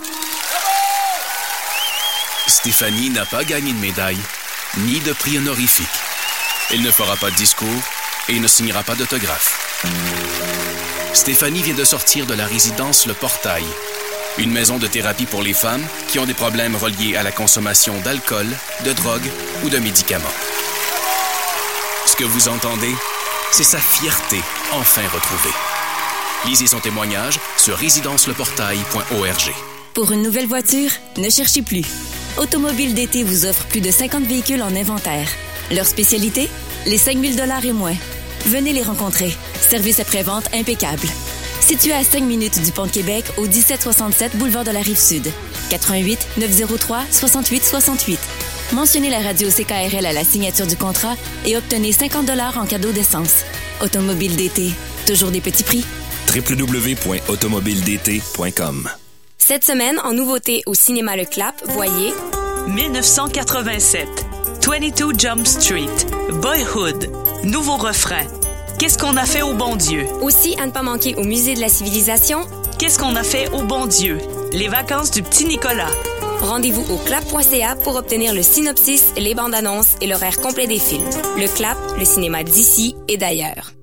Stéphanie n'a pas gagné de médaille, ni de prix honorifique. Elle ne fera pas de discours et ne signera pas d'autographe. Stéphanie vient de sortir de la résidence Le Portail, une maison de thérapie pour les femmes qui ont des problèmes reliés à la consommation d'alcool, de drogue ou de médicaments. Ce que vous entendez, c'est sa fierté enfin retrouvée. Lisez son témoignage sur résidence le portail point org. Pour une nouvelle voiture, ne cherchez plus. Automobile d'été vous offre plus de cinquante véhicules en inventaire. Leur spécialité? Les cinq mille dollars et moins. Venez les rencontrer. Service après-vente impeccable. Situé à cinq minutes du Pont de Québec, au dix-sept soixante-sept boulevard de la Rive-Sud. quatre-vingt-huit neuf zéro trois soixante-huit soixante-huit. Mentionnez la radio C K R L à la signature du contrat et obtenez cinquante dollars en cadeau d'essence. Automobile d'été. Toujours des petits prix. w w w point automobile d t point com. Cette semaine, en nouveauté au cinéma Le Clap, voyez dix-neuf cent quatre-vingt-sept, vingt-deux Jump Street, Boyhood, nouveau refrain. Qu'est-ce qu'on a fait au bon Dieu? Aussi, à ne pas manquer au Musée de la Civilisation. Qu'est-ce qu'on a fait au bon Dieu? Les vacances du petit Nicolas. Rendez-vous au clap point c a pour obtenir le synopsis, les bandes annonces et l'horaire complet des films. Le Clap, le cinéma d'ici et d'ailleurs.